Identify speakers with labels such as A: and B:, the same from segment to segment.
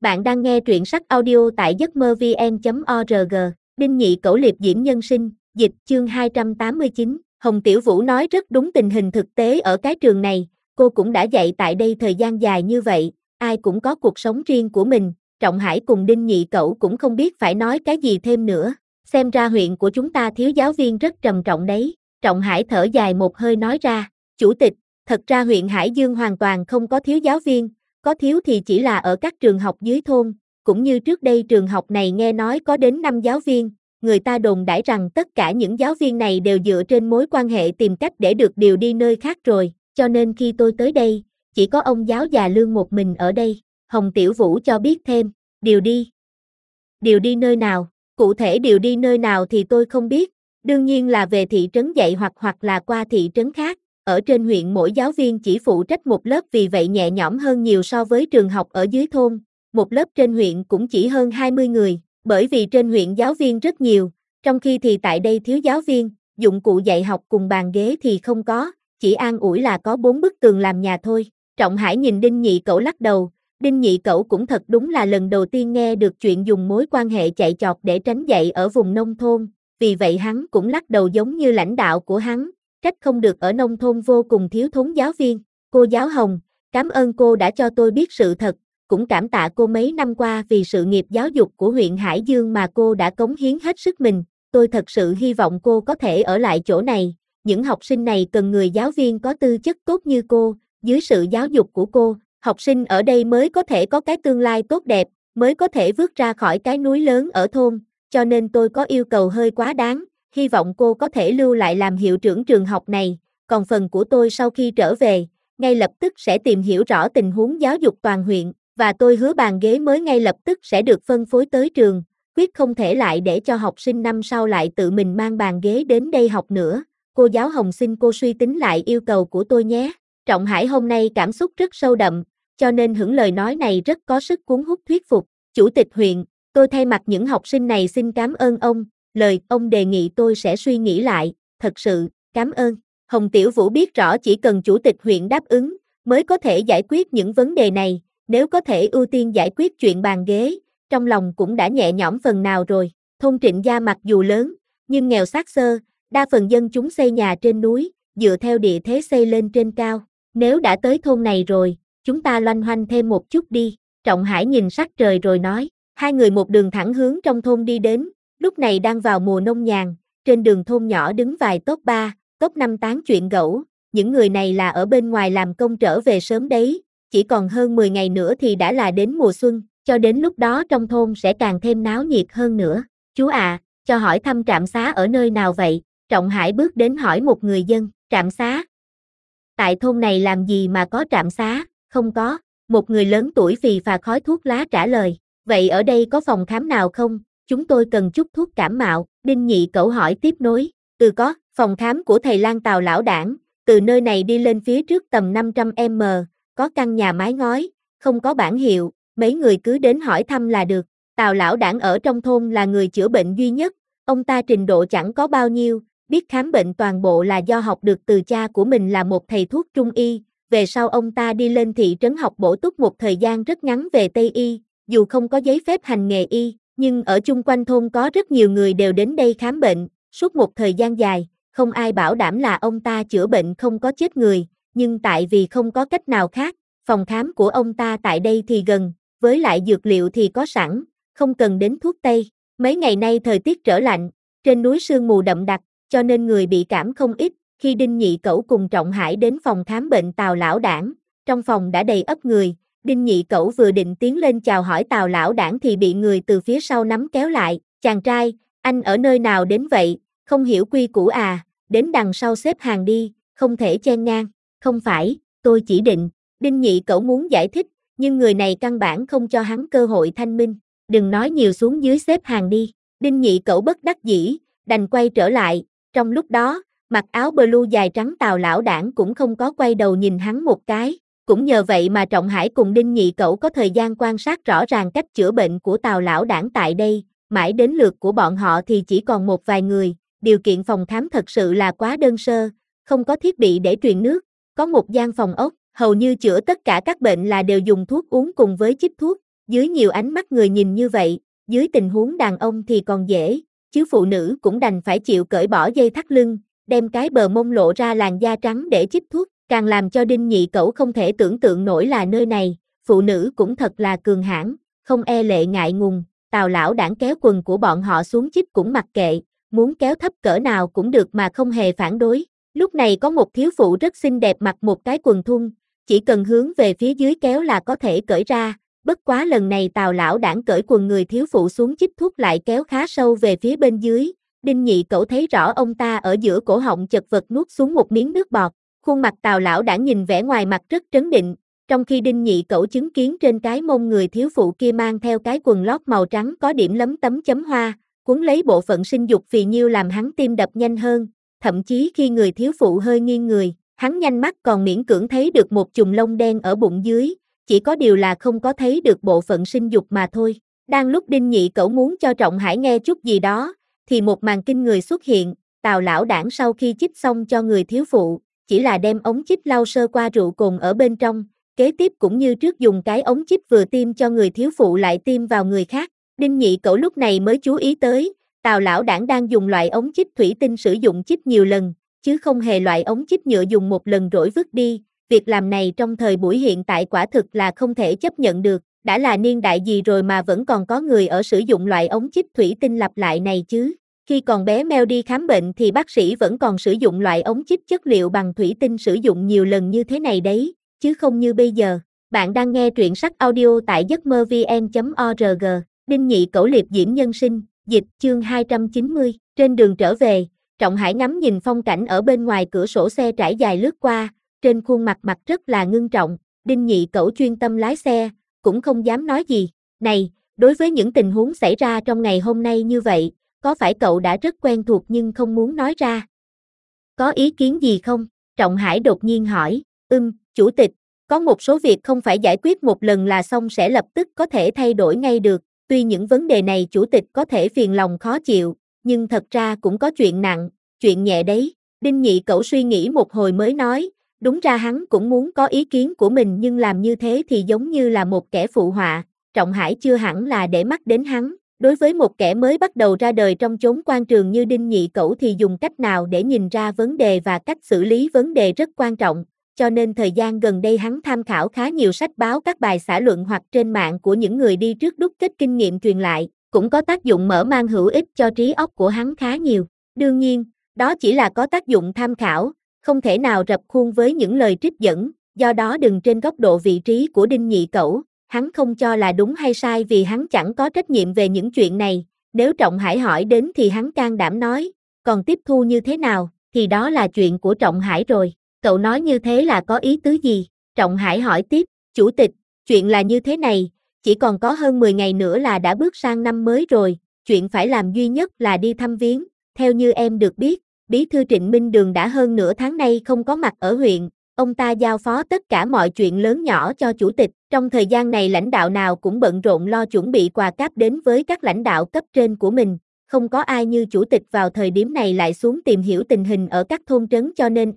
A: Bạn đang nghe truyện sách audio tại giấc mơ vn.org. Đinh Nhị Cẩu liệp diễm nhân sinh, dịch chương 289. Hồng Tiểu Vũ nói rất đúng tình hình thực tế ở cái trường này, cô cũng đã dạy tại đây thời gian dài như vậy, ai cũng có cuộc sống riêng của mình, Trọng Hải cùng Đinh Nhị Cẩu cũng không biết phải nói cái gì thêm nữa. Xem ra huyện của chúng ta thiếu giáo viên rất trầm trọng đấy, Trọng Hải thở dài một hơi nói ra. Chủ tịch, thật ra huyện Hải Dương hoàn toàn không có thiếu giáo viên, có thiếu thì chỉ là ở các trường học dưới thôn, cũng như trước đây trường học này nghe nói có đến 5 giáo viên, người ta đồn đãi rằng tất cả những giáo viên này đều dựa trên mối quan hệ tìm cách để được điều đi nơi khác rồi, cho nên khi tôi tới đây, chỉ có ông giáo già Lương một mình ở đây. Hồng Tiểu Vũ cho biết thêm, điều đi. Điều đi nơi nào? Cụ thể điều đi nơi nào thì tôi không biết, đương nhiên là về thị trấn dạy hoặc là qua thị trấn khác. Ở trên huyện mỗi giáo viên chỉ phụ trách một lớp, vì vậy nhẹ nhõm hơn nhiều so với trường học ở dưới thôn. Một lớp trên huyện cũng chỉ hơn 20 người, bởi vì trên huyện giáo viên rất nhiều, trong khi thì tại đây thiếu giáo viên, dụng cụ dạy học cùng bàn ghế thì không có, chỉ an ủi là có 4 bức tường làm nhà thôi. Trọng Hải nhìn Đinh Nhị Cẩu lắc đầu, Đinh Nhị Cẩu cũng thật đúng là lần đầu tiên nghe được chuyện dùng mối quan hệ chạy chọt để tránh dạy ở vùng nông thôn, vì vậy hắn cũng lắc đầu giống như lãnh đạo của hắn. Trách không được ở nông thôn vô cùng thiếu thốn giáo viên. Cô giáo Hồng, cảm ơn cô đã cho tôi biết sự thật, cũng cảm tạ cô mấy năm qua vì sự nghiệp giáo dục của huyện Hải Dương mà cô đã cống hiến hết sức mình. Tôi thật sự hy vọng cô có thể ở lại chỗ này. Những học sinh này cần người giáo viên có tư chất tốt như cô. Dưới sự giáo dục của cô, học sinh ở đây mới có thể có cái tương lai tốt đẹp, mới có thể vươn ra khỏi cái núi lớn ở thôn. Cho nên tôi có yêu cầu hơi quá đáng. Hy vọng cô có thể lưu lại làm hiệu trưởng trường học này, còn phần của tôi sau khi trở về, ngay lập tức sẽ tìm hiểu rõ tình huống giáo dục toàn huyện, và tôi hứa bàn ghế mới ngay lập tức sẽ được phân phối tới trường, quyết không thể lại để cho học sinh năm sau lại tự mình mang bàn ghế đến đây học nữa. Cô giáo Hồng xin cô suy tính lại yêu cầu của tôi nhé. Trọng Hải hôm nay cảm xúc rất sâu đậm, cho nên hững lời nói này rất có sức cuốn hút thuyết phục. Chủ tịch huyện, tôi thay mặt những học sinh này xin cảm ơn ông. Lời ông đề nghị tôi sẽ suy nghĩ lại, thật sự, cảm ơn. Hồng Tiểu Vũ biết rõ chỉ cần chủ tịch huyện đáp ứng, mới có thể giải quyết những vấn đề này, nếu có thể ưu tiên giải quyết chuyện bàn ghế, trong lòng cũng đã nhẹ nhõm phần nào rồi. Thôn Trịnh Gia mặc dù lớn, nhưng nghèo xác xơ, đa phần dân chúng xây nhà trên núi, dựa theo địa thế xây lên trên cao. Nếu đã tới thôn này rồi, chúng ta loanh hoanh thêm một chút đi. Trọng Hải nhìn sắc trời rồi nói, hai người một đường thẳng hướng trong thôn đi đến. Lúc này đang vào mùa nông nhàn, trên đường thôn nhỏ đứng vài top 3, top 5 tán chuyện gẫu, những người này là ở bên ngoài làm công trở về sớm đấy, chỉ còn hơn 10 ngày nữa thì đã là đến mùa xuân, cho đến lúc đó trong thôn sẽ càng thêm náo nhiệt hơn nữa. Chú à, cho hỏi thăm trạm xá ở nơi nào vậy? Trọng Hải bước đến hỏi một người dân, trạm xá? Tại thôn này làm gì mà có trạm xá? Không có, một người lớn tuổi phì phà khói thuốc lá trả lời. Vậy ở đây có phòng khám nào không? Chúng tôi cần chút thuốc cảm mạo. Đinh Nhị Cẩu hỏi tiếp nối. Có, phòng khám của thầy Lang Tào lão đảng, từ nơi này đi lên phía trước tầm 500m, có căn nhà mái ngói, không có bảng hiệu, mấy người cứ đến hỏi thăm là được. Tào lão đảng ở trong thôn là người chữa bệnh duy nhất, ông ta trình độ chẳng có bao nhiêu, biết khám bệnh toàn bộ là do học được từ cha của mình là một thầy thuốc trung y, về sau ông ta đi lên thị trấn học bổ túc một thời gian rất ngắn về Tây y, dù không có giấy phép hành nghề y. Nhưng ở chung quanh thôn có rất nhiều người đều đến đây khám bệnh, suốt một thời gian dài, không ai bảo đảm là ông ta chữa bệnh không có chết người, nhưng tại vì không có cách nào khác, phòng khám của ông ta tại đây thì gần, với lại dược liệu thì có sẵn, không cần đến thuốc tây. Mấy ngày nay thời tiết trở lạnh, trên núi sương mù đậm đặc, cho nên người bị cảm không ít. Khi Đinh Nhị Cẩu cùng Trọng Hải đến phòng khám bệnh Tào lão đảng, trong phòng đã đầy ắp người. Đinh Nhị Cẩu vừa định tiến lên chào hỏi Tào lão đảng thì bị người từ phía sau nắm kéo lại. Chàng trai, anh ở nơi nào đến vậy, không hiểu quy củ à, đến đằng sau xếp hàng đi, không thể chen ngang. Không phải, tôi chỉ định. Đinh Nhị Cẩu muốn giải thích, nhưng người này căn bản không cho hắn cơ hội thanh minh. Đừng nói nhiều, xuống dưới xếp hàng đi. Đinh Nhị Cẩu bất đắc dĩ, đành quay trở lại. Trong lúc đó, mặc áo blue dài trắng Tào lão đảng cũng không có quay đầu nhìn hắn một cái. Cũng nhờ vậy mà Trọng Hải cùng Đinh Nhị Cẩu có thời gian quan sát rõ ràng cách chữa bệnh của Tào lão đảng tại đây, mãi đến lượt của bọn họ thì chỉ còn một vài người, điều kiện phòng khám thật sự là quá đơn sơ, không có thiết bị để truyền nước, có một gian phòng ốc, hầu như chữa tất cả các bệnh là đều dùng thuốc uống cùng với chích thuốc, Dưới nhiều ánh mắt người nhìn như vậy, dưới tình huống đàn ông thì còn dễ, chứ phụ nữ cũng đành phải chịu cởi bỏ dây thắt lưng, đem cái bờ mông lộ ra làn da trắng để chích thuốc, càng làm cho Đinh Nhị Cẩu không thể tưởng tượng nổi là nơi này, phụ nữ cũng thật là cường hãn, không e lệ ngại ngùng, Tào lão đảng kéo quần của bọn họ xuống chích cũng mặc kệ, muốn kéo thấp cỡ nào cũng được mà không hề phản đối. Lúc này có một thiếu phụ rất xinh đẹp mặc một cái quần thun, chỉ cần hướng về phía dưới kéo là có thể cởi ra, bất quá lần này Tào lão đảng cởi quần người thiếu phụ xuống chích thuốc lại kéo khá sâu về phía bên dưới, Đinh Nhị Cẩu thấy rõ ông ta ở giữa cổ họng chật vật nuốt xuống một miếng nước bọt, khuôn mặt Tào lão đảng nhìn vẻ ngoài mặt rất trấn định, trong khi Đinh Nhị Cẩu chứng kiến trên cái mông người thiếu phụ kia mang theo cái quần lót màu trắng có điểm lấm tấm chấm hoa, cuốn lấy bộ phận sinh dục phì nhiêu làm hắn tim đập nhanh hơn, thậm chí khi người thiếu phụ hơi nghiêng người, hắn nhanh mắt còn miễn cưỡng thấy được một chùm lông đen ở bụng dưới, chỉ có điều là không có thấy được bộ phận sinh dục mà thôi. Đang lúc Đinh Nhị Cẩu muốn cho Trọng Hải nghe chút gì đó, thì một màn kinh người xuất hiện, Tào lão đảng sau khi chích xong cho người thiếu phụ, chỉ là đem ống chích lau sơ qua rượu cồn ở bên trong, kế tiếp cũng như trước dùng cái ống chích vừa tiêm cho người thiếu phụ lại tiêm vào người khác. Đinh Nhị Cẩu lúc này mới chú ý tới, Tào lão đảng đang dùng loại ống chích thủy tinh sử dụng chích nhiều lần, chứ không hề loại ống chích nhựa dùng một lần rồi vứt đi. Việc làm này trong thời buổi hiện tại quả thực là không thể chấp nhận được, đã là niên đại gì rồi mà vẫn còn có người ở sử dụng loại ống chích thủy tinh lặp lại này chứ. Khi còn bé Mel đi khám bệnh thì bác sĩ vẫn còn sử dụng loại ống chích chất liệu bằng thủy tinh sử dụng nhiều lần như thế này đấy, chứ không như bây giờ. Bạn đang nghe truyện sách audio tại giấc mơ vn.org, Đinh Nhị Cẩu liệp diễm nhân sinh, dịch chương 290, trên đường trở về, Trọng Hải ngắm nhìn phong cảnh ở bên ngoài cửa sổ xe trải dài lướt qua, trên khuôn mặt mặt rất là ngưng trọng, Đinh Nhị Cẩu chuyên tâm lái xe, cũng không dám nói gì. Này, đối với những tình huống xảy ra trong ngày hôm nay như vậy, có phải cậu đã rất quen thuộc nhưng không muốn nói ra? Có ý kiến gì không? Trọng Hải đột nhiên hỏi, chủ tịch, có một số việc không phải giải quyết một lần là xong sẽ lập tức có thể thay đổi ngay được, tuy những vấn đề này chủ tịch có thể phiền lòng khó chịu, nhưng thật ra cũng có chuyện nặng, chuyện nhẹ đấy. Đinh Nhị Cẩu suy nghĩ một hồi mới nói, đúng ra hắn cũng muốn có ý kiến của mình nhưng làm như thế thì giống như là một kẻ phụ họa, Trọng Hải chưa hẳn là để mắt đến hắn. Đối với một kẻ mới bắt đầu ra đời trong chốn quan trường như Đinh Nhị Cẩu thì dùng cách nào để nhìn ra vấn đề và cách xử lý vấn đề rất quan trọng, cho nên thời gian gần đây hắn tham khảo khá nhiều sách báo, các bài xã luận hoặc trên mạng của những người đi trước đúc kết kinh nghiệm truyền lại, cũng có tác dụng mở mang hữu ích cho trí óc của hắn khá nhiều. Đương nhiên, đó chỉ là có tác dụng tham khảo, không thể nào rập khuôn với những lời trích dẫn, do đó đừng trên góc độ vị trí của Đinh Nhị Cẩu. Hắn không cho là đúng hay sai vì hắn chẳng có trách nhiệm về những chuyện này, nếu Trọng Hải hỏi đến thì hắn can đảm nói, còn tiếp thu như thế nào, thì đó là chuyện của Trọng Hải rồi, cậu nói như thế là có ý tứ gì? Trọng Hải hỏi tiếp, chủ tịch, chuyện là như thế này, chỉ còn có hơn 10 ngày nữa là đã bước sang năm mới rồi, chuyện phải làm duy nhất là đi thăm viếng, theo như em được biết, Bí thư Trịnh Minh Đường đã hơn nửa tháng nay không có mặt ở huyện. Ông ta giao phó tất cả mọi chuyện lớn nhỏ cho chủ tịch, trong thời gian này lãnh đạo nào cũng bận rộn lo chuẩn bị quà cáp đến với các lãnh đạo cấp trên của mình, không có ai như chủ tịch vào thời điểm này lại xuống tìm hiểu tình hình ở các thôn trấn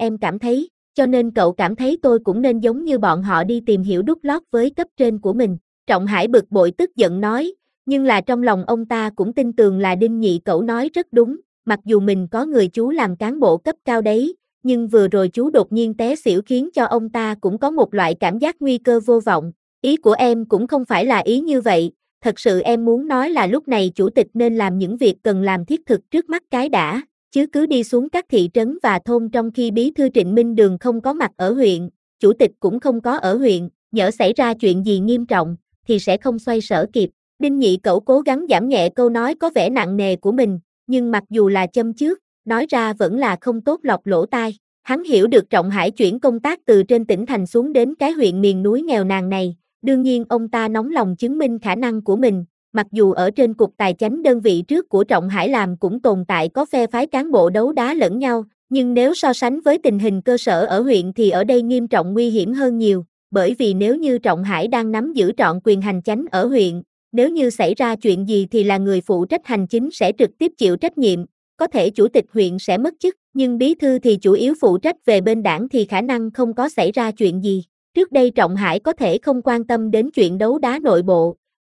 A: cho nên cậu cảm thấy tôi cũng nên giống như bọn họ đi tìm hiểu đút lót với cấp trên của mình. Trọng Hải bực bội tức giận nói, nhưng là trong lòng ông ta cũng tin tưởng là Đinh Nhị Cẩu nói rất đúng, mặc dù mình có người chú làm cán bộ cấp cao đấy. Nhưng vừa rồi chú đột nhiên té xỉu khiến cho ông ta cũng có một loại cảm giác nguy cơ vô vọng. Ý của em cũng không phải là ý như vậy, thật sự em muốn nói là lúc này chủ tịch nên làm những việc cần làm thiết thực trước mắt cái đã, chứ cứ đi xuống các thị trấn và thôn trong khi Bí thư Trịnh Minh Đường không có mặt ở huyện, chủ tịch cũng không có ở huyện, nhỡ xảy ra chuyện gì nghiêm trọng, thì sẽ không xoay sở kịp. Đinh Nhị Cẩu cố gắng giảm nhẹ câu nói có vẻ nặng nề của mình, nhưng mặc dù là châm chước, nói ra vẫn là không tốt lọt lỗ tai. Hắn hiểu được Trọng Hải chuyển công tác từ trên tỉnh thành xuống đến cái huyện miền núi nghèo nàn này, đương nhiên ông ta nóng lòng chứng minh khả năng của mình, mặc dù ở trên cục tài chánh đơn vị trước của Trọng Hải làm cũng tồn tại có phe phái cán bộ đấu đá lẫn nhau, nhưng nếu so sánh với tình hình cơ sở ở huyện thì ở đây nghiêm trọng nguy hiểm hơn nhiều, bởi vì nếu như Trọng Hải đang nắm giữ trọn quyền hành chánh ở huyện, nếu như xảy ra chuyện gì thì là người phụ trách hành chính sẽ trực tiếp chịu trách nhiệm. Có thể chủ tịch huyện sẽ mất chức, nhưng bí thư thì chủ yếu phụ trách về bên đảng thì khả năng không có xảy ra chuyện gì. Trước đây Trọng Hải có thể không quan tâm đến chuyện đấu đá nội bộ,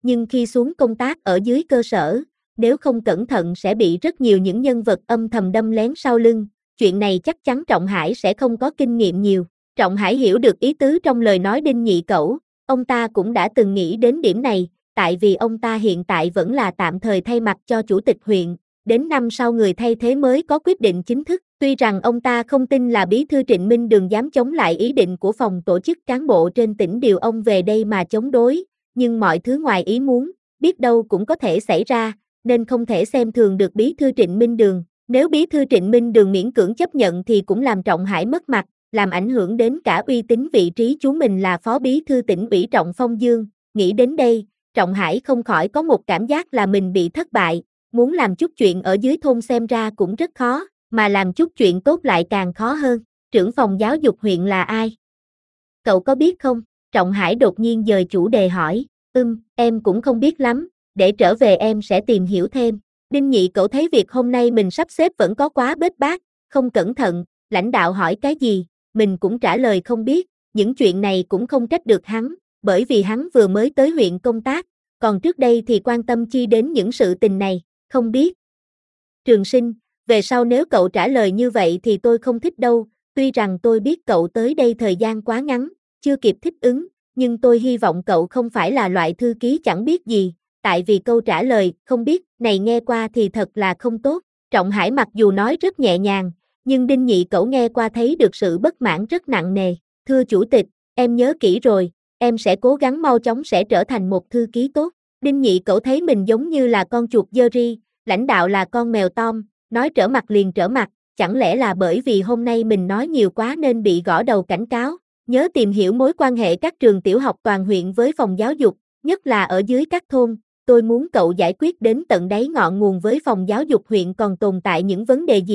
A: nhưng khi xuống công tác ở dưới cơ sở, nếu không cẩn thận sẽ bị rất nhiều những nhân vật âm thầm đâm lén sau lưng, chuyện này chắc chắn Trọng Hải sẽ không có kinh nghiệm nhiều. Trọng Hải hiểu được ý tứ trong lời nói Đinh Nhị Cẩu, ông ta cũng đã từng nghĩ đến điểm này, tại vì ông ta hiện tại vẫn là tạm thời thay mặt cho chủ tịch huyện, đến năm sau người thay thế mới có quyết định chính thức. Tuy rằng ông ta không tin là bí thư Trịnh Minh Đường dám chống lại ý định của phòng tổ chức cán bộ trên tỉnh điều ông về đây mà chống đối, nhưng mọi thứ ngoài ý muốn, biết đâu cũng có thể xảy ra, nên không thể xem thường được bí thư Trịnh Minh Đường. Nếu bí thư Trịnh Minh Đường miễn cưỡng chấp nhận thì cũng làm Trọng Hải mất mặt, làm ảnh hưởng đến cả uy tín vị trí chú mình là phó bí thư tỉnh ủy Trọng Phong Dương. Nghĩ đến đây, Trọng Hải không khỏi có một cảm giác là mình bị thất bại, muốn làm chút chuyện ở dưới thôn xem ra cũng rất khó, mà làm chút chuyện tốt lại càng khó hơn. Trưởng phòng giáo dục huyện là ai? Cậu có biết không? Trọng Hải đột nhiên dời chủ đề hỏi. Em cũng không biết lắm, để trở về em sẽ tìm hiểu thêm. Đinh Nhị Cẩu thấy việc hôm nay mình sắp xếp vẫn có quá bết bát, không cẩn thận, lãnh đạo hỏi cái gì, mình cũng trả lời không biết, những chuyện này cũng không trách được hắn, bởi vì hắn vừa mới tới huyện công tác, còn trước đây thì quan tâm chi đến những sự tình này, không biết. Trường Sinh, về sau nếu cậu trả lời như vậy thì tôi không thích đâu, tuy rằng tôi biết cậu tới đây thời gian quá ngắn, chưa kịp thích ứng, nhưng tôi hy vọng cậu không phải là loại thư ký chẳng biết gì, tại vì câu trả lời không biết này nghe qua thì thật là không tốt. Trọng Hải mặc dù nói rất nhẹ nhàng, nhưng Đinh Nhị Cẩu nghe qua thấy được sự bất mãn rất nặng nề. Thưa chủ tịch, em nhớ kỹ rồi, em sẽ cố gắng mau chóng sẽ trở thành một thư ký tốt. Đinh Nhị Cẩu thấy mình giống như là con chuột Jerry, lãnh đạo là con mèo Tom, nói trở mặt liền trở mặt, chẳng lẽ là bởi vì hôm nay mình nói nhiều quá nên bị gõ đầu cảnh cáo. Nhớ tìm hiểu mối quan hệ các trường tiểu học toàn huyện với phòng giáo dục, nhất là ở dưới các thôn. Tôi muốn cậu giải quyết đến tận đáy ngọn nguồn với phòng giáo dục huyện còn tồn tại những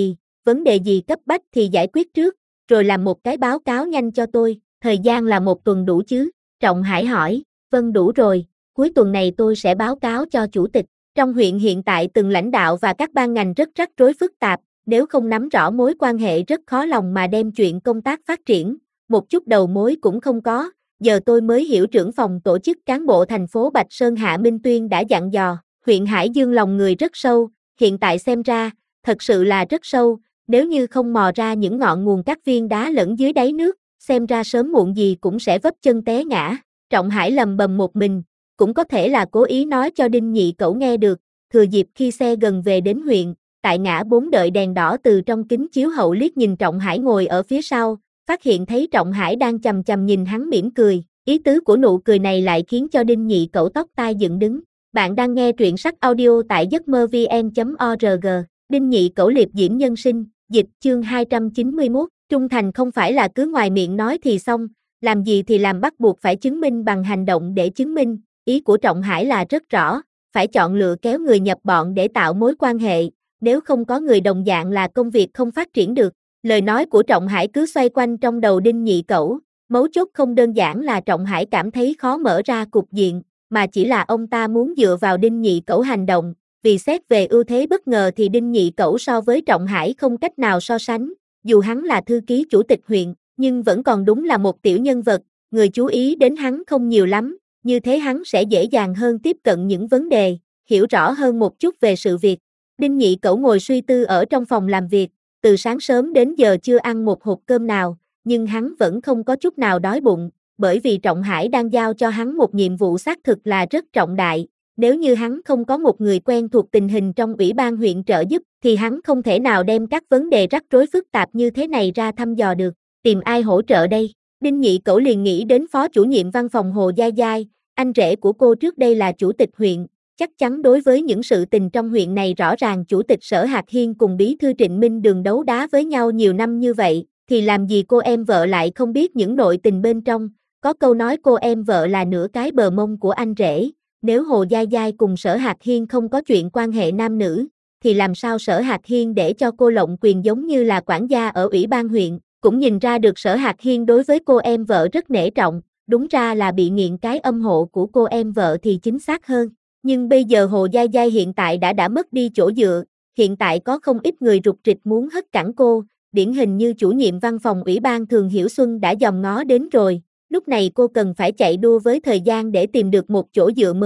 A: vấn đề gì cấp bách thì giải quyết trước, rồi làm một cái báo cáo nhanh cho tôi, thời gian là một tuần đủ chứ? Trọng Hải hỏi. Vâng đủ rồi, cuối tuần này tôi sẽ báo cáo cho chủ tịch. Trong huyện hiện tại từng lãnh đạo và các ban ngành rất rắc rối phức tạp, nếu không nắm rõ mối quan hệ rất khó lòng mà đem chuyện công tác phát triển, một chút đầu mối cũng không có. Giờ tôi mới hiểu trưởng phòng tổ chức cán bộ thành phố Bạch Sơn Hạ Minh Tuyên đã dặn dò, huyện Hải Dương lòng người rất sâu, hiện tại xem ra, thật sự là rất sâu, nếu như không mò ra những ngọn nguồn các viên đá lẫn dưới đáy nước, xem ra sớm muộn gì cũng sẽ vấp chân té ngã. Trọng Hải lầm bầm một mình, cũng có thể là cố ý nói cho Đinh Nhị Cẩu nghe được, thừa dịp khi xe gần về đến huyện, tại ngã 4 đợi đèn đỏ từ trong kính chiếu hậu liếc nhìn Trọng Hải ngồi ở phía sau, phát hiện thấy Trọng Hải đang chằm chằm nhìn hắn mỉm cười, ý tứ của nụ cười này lại khiến cho Đinh Nhị Cẩu tóc tai dựng đứng. Bạn đang nghe truyện sách audio tại giấcmơ-vn.org, Đinh Nhị Cẩu liệp diễm nhân sinh, dịch chương 291, trung thành không phải là cứ ngoài miệng nói thì xong, làm gì thì làm bắt buộc phải chứng minh bằng hành động để chứng minh, ý của Trọng Hải là rất rõ, phải chọn lựa kéo người nhập bọn để tạo mối quan hệ, nếu không có người đồng dạng là công việc không phát triển được. Lời nói của Trọng Hải cứ xoay quanh trong đầu Đinh Nhị Cẩu, mấu chốt không đơn giản là Trọng Hải cảm thấy khó mở ra cục diện, mà chỉ là ông ta muốn dựa vào Đinh Nhị Cẩu hành động, vì xét về ưu thế bất ngờ thì Đinh Nhị Cẩu so với Trọng Hải không cách nào so sánh, dù hắn là thư ký chủ tịch huyện, nhưng vẫn còn đúng là một tiểu nhân vật, người chú ý đến hắn không nhiều lắm, như thế hắn sẽ dễ dàng hơn tiếp cận những vấn đề, hiểu rõ hơn một chút về sự việc. Đinh Nhị Cẩu ngồi suy tư ở trong phòng làm việc, từ sáng sớm đến giờ chưa ăn một hộp cơm nào, nhưng hắn vẫn không có chút nào đói bụng, bởi vì Trọng Hải đang giao cho hắn một nhiệm vụ xác thực là rất trọng đại, nếu như hắn không có một người quen thuộc tình hình trong ủy ban huyện trợ giúp, thì hắn không thể nào đem các vấn đề rắc rối phức tạp như thế này ra thăm dò được, tìm ai hỗ trợ đây? Đinh Nhị Cẩu liền nghĩ đến phó chủ nhiệm văn phòng Hồ Giai Giai, anh rể của cô trước đây là chủ tịch huyện, chắc chắn đối với những sự tình trong huyện này rõ ràng chủ tịch Sở Hạc Hiên cùng bí thư Trịnh Minh Đường đấu đá với nhau nhiều năm như vậy, thì làm gì cô em vợ lại không biết những nội tình bên trong, có câu nói cô em vợ là nửa cái bờ mông của anh rể, nếu Hồ Giai Giai cùng Sở Hạc Hiên không có chuyện quan hệ nam nữ, thì làm sao Sở Hạc Hiên để cho cô lộng quyền giống như là quản gia ở ủy ban huyện, cũng nhìn ra được Sở Hạc Hiên đối với cô em vợ rất nể trọng, đúng ra là bị nghiện cái âm hộ của cô em vợ thì chính xác hơn. Nhưng bây giờ Hồ Giai Giai hiện tại đã mất đi chỗ dựa, hiện tại có không ít người rục rịch muốn hất cẳng cô, điển hình như chủ nhiệm văn phòng ủy ban Thường Hiểu Xuân đã dòm ngó đến rồi, lúc này cô cần phải chạy đua với thời gian để tìm được một chỗ dựa mới,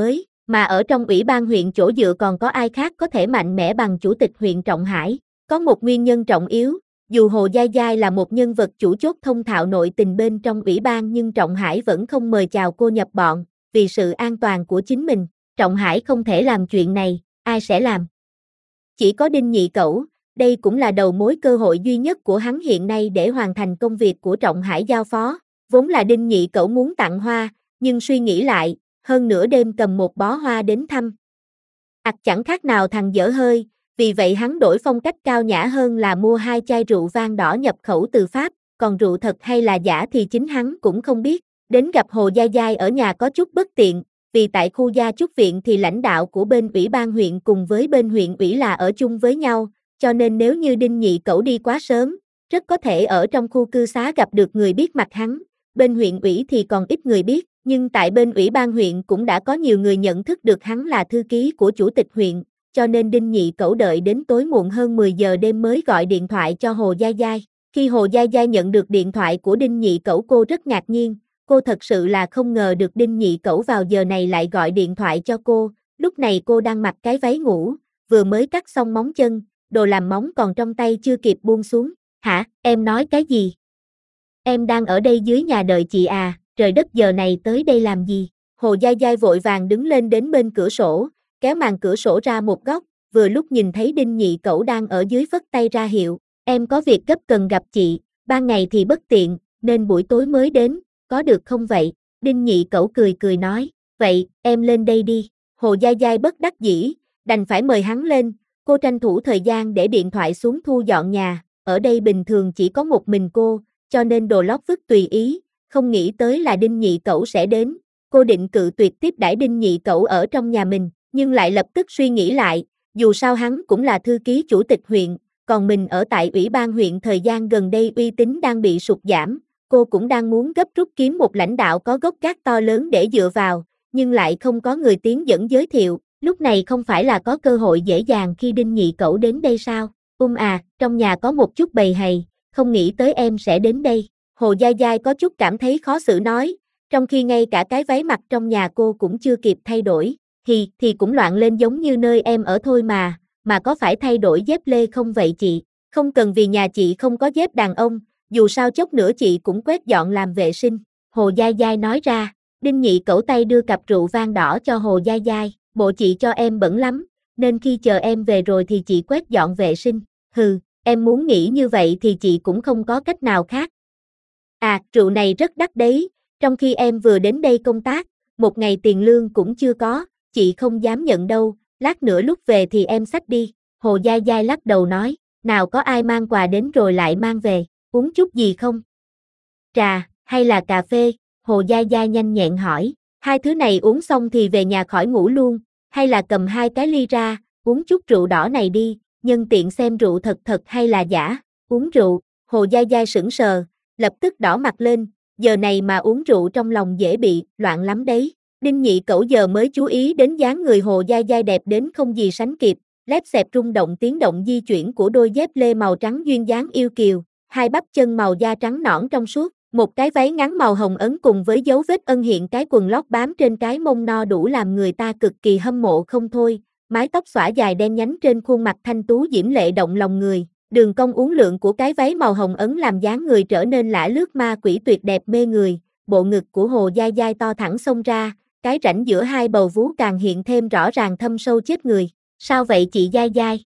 A: Mà ở trong ủy ban huyện chỗ dựa còn có ai khác có thể mạnh mẽ bằng chủ tịch huyện Trọng Hải. Có một nguyên nhân trọng yếu, dù Hồ Giai Giai là một nhân vật chủ chốt thông thạo nội tình bên trong ủy ban nhưng Trọng Hải vẫn không mời chào cô nhập bọn, vì sự an toàn của chính mình. Trọng Hải không thể làm chuyện này, ai sẽ làm? Chỉ có Đinh Nhị Cẩu, đây cũng là đầu mối cơ hội duy nhất của hắn hiện nay để hoàn thành công việc của Trọng Hải giao phó. Vốn là Đinh Nhị Cẩu muốn tặng hoa, nhưng suy nghĩ lại, hơn nửa đêm cầm một bó hoa đến thăm. Chẳng khác nào thằng dở hơi, vì vậy hắn đổi phong cách cao nhã hơn là mua 2 chai rượu vang đỏ nhập khẩu từ Pháp, còn rượu thật hay là giả thì chính hắn cũng không biết. Đến gặp Hồ Giai Giai ở nhà có chút bất tiện, vì tại khu gia chúc viện thì lãnh đạo của bên ủy ban huyện cùng với bên huyện ủy là ở chung với nhau, cho nên nếu như Đinh Nhị Cẩu đi quá sớm, rất có thể ở trong khu cư xá gặp được người biết mặt hắn, bên huyện ủy thì còn ít người biết, nhưng tại bên ủy ban huyện cũng đã có nhiều người nhận thức được hắn là thư ký của chủ tịch huyện, cho nên Đinh Nhị Cẩu đợi đến tối muộn hơn 10 giờ đêm mới gọi điện thoại cho Hồ Giai Giai. Khi Hồ Giai Giai nhận được điện thoại của Đinh Nhị Cẩu cô rất ngạc nhiên, cô thật sự là không ngờ được Đinh Nhị Cẩu vào giờ này lại gọi điện thoại cho cô, lúc này cô đang mặc cái váy ngủ, vừa mới cắt xong móng chân, đồ làm móng còn trong tay chưa kịp buông xuống. Hả, em nói cái gì? Em đang ở đây dưới nhà đợi chị à, trời đất giờ này tới đây làm gì? Hồ Giai Giai vội vàng đứng lên đến bên cửa sổ, kéo màn cửa sổ ra một góc, vừa lúc nhìn thấy Đinh Nhị Cẩu đang ở dưới phất tay ra hiệu, em có việc gấp cần gặp chị, ban ngày thì bất tiện, nên buổi tối mới đến, có được không vậy? Đinh Nhị Cẩu cười cười nói, vậy, em lên đây đi. Hồ Giai Giai bất đắc dĩ, đành phải mời hắn lên, cô tranh thủ thời gian để điện thoại xuống thu dọn nhà, ở đây bình thường chỉ có một mình cô, cho nên đồ lót vứt tùy ý, không nghĩ tới là Đinh Nhị Cẩu sẽ đến. Cô định cự tuyệt tiếp đãi Đinh Nhị Cẩu ở trong nhà mình, nhưng lại lập tức suy nghĩ lại, dù sao hắn cũng là thư ký chủ tịch huyện, còn mình ở tại ủy ban huyện thời gian gần đây uy tín đang bị sụt giảm, cô cũng đang muốn gấp rút kiếm một lãnh đạo có gốc gác to lớn để dựa vào, nhưng lại không có người tiến dẫn giới thiệu, lúc này không phải là có cơ hội dễ dàng khi Đinh Nhị Cẩu đến đây sao? Trong nhà có một chút bầy hầy, không nghĩ tới em sẽ đến đây. Hồ Giai Giai có chút cảm thấy khó xử nói, trong khi ngay cả cái váy mặc trong nhà cô cũng chưa kịp thay đổi, thì cũng loạn lên giống như nơi em ở thôi mà có phải thay đổi dép lê không vậy chị? Không cần vì nhà chị không có dép đàn ông, dù sao chốc nữa chị cũng quét dọn làm vệ sinh. Hồ Giai Giai nói ra, Đinh Nhị Cẩu tay đưa cặp rượu vang đỏ cho Hồ Giai Giai, bộ chị cho em bẩn lắm, nên khi chờ em về rồi thì chị quét dọn vệ sinh. Hừ, em muốn nghĩ như vậy thì chị cũng không có cách nào khác. Rượu này rất đắt đấy, trong khi em vừa đến đây công tác, một ngày tiền lương cũng chưa có, chị không dám nhận đâu, lát nữa lúc về thì em xách đi. Hồ Giai Giai lắc đầu nói, nào có ai mang quà đến rồi lại mang về, uống chút gì không? Trà, hay là cà phê? Hồ Giai Giai nhanh nhẹn hỏi, hai thứ này uống xong thì về nhà khỏi ngủ luôn, hay là cầm 2 cái ly ra, uống chút rượu đỏ này đi, nhân tiện xem rượu thật hay là giả. Uống rượu? Hồ Giai Giai sững sờ, lập tức đỏ mặt lên, giờ này mà uống rượu trong lòng dễ bị loạn lắm đấy. Đinh Nhị Cẩu giờ mới chú ý đến dáng người Hồ Giai Giai đẹp đến không gì sánh kịp, lép xẹp rung động tiếng động di chuyển của đôi dép lê màu trắng duyên dáng yêu kiều, hai bắp chân màu da trắng nõn trong suốt, một cái váy ngắn màu hồng ấn cùng với dấu vết ân hiện cái quần lót bám trên cái mông no đủ làm người ta cực kỳ hâm mộ không thôi, mái tóc xõa dài đen nhánh trên khuôn mặt thanh tú diễm lệ động lòng người. Đường cong uốn lượn của cái váy màu hồng ấn làm dáng người trở nên lả lướt ma quỷ tuyệt đẹp mê người, bộ ngực của Hồ Giai Giai to thẳng xông ra, cái rãnh giữa hai bầu vú càng hiện thêm rõ ràng thâm sâu chết người. Sao vậy chị Giai Giai?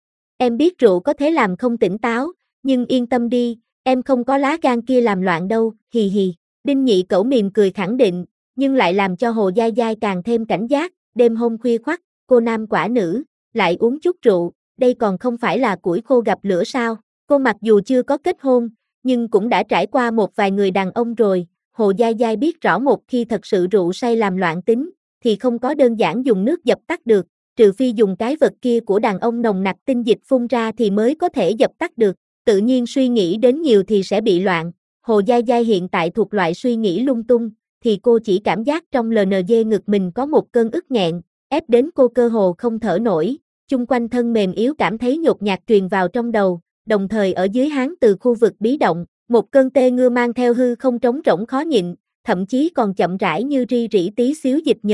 A: Em biết rượu có thể làm không tỉnh táo, nhưng yên tâm đi, em không có lá gan kia làm loạn đâu, hì hì. Đinh Nhị Cẩu mỉm cười khẳng định, nhưng lại làm cho Hồ Giai Giai càng thêm cảnh giác, đêm hôm khuya khoắt, cô nam quả nữ, lại uống chút rượu. Đây còn không phải là củi khô gặp lửa sao? Cô mặc dù chưa có kết hôn, nhưng cũng đã trải qua một vài người đàn ông rồi. Hồ Giai Giai biết rõ một khi thật sự rượu say làm loạn tính, thì không có đơn giản dùng nước dập tắt được, trừ phi dùng cái vật kia của đàn ông nồng nặc tinh dịch phun ra thì mới có thể dập tắt được. Tự nhiên suy nghĩ đến nhiều thì sẽ bị loạn. Hồ Giai Giai hiện tại thuộc loại suy nghĩ lung tung, thì cô chỉ cảm giác trong LNG ngực mình có một cơn ức nghẹn, ép đến cô cơ hồ không thở nổi. Chung quanh thân mềm yếu cảm thấy nhột nhạt truyền vào trong đầu, đồng thời ở dưới háng từ khu vực bí động, một cơn tê ngưa mang theo hư không trống rỗng khó nhịn, thậm chí còn chậm rãi như ri rỉ tí xíu dịch nhờn,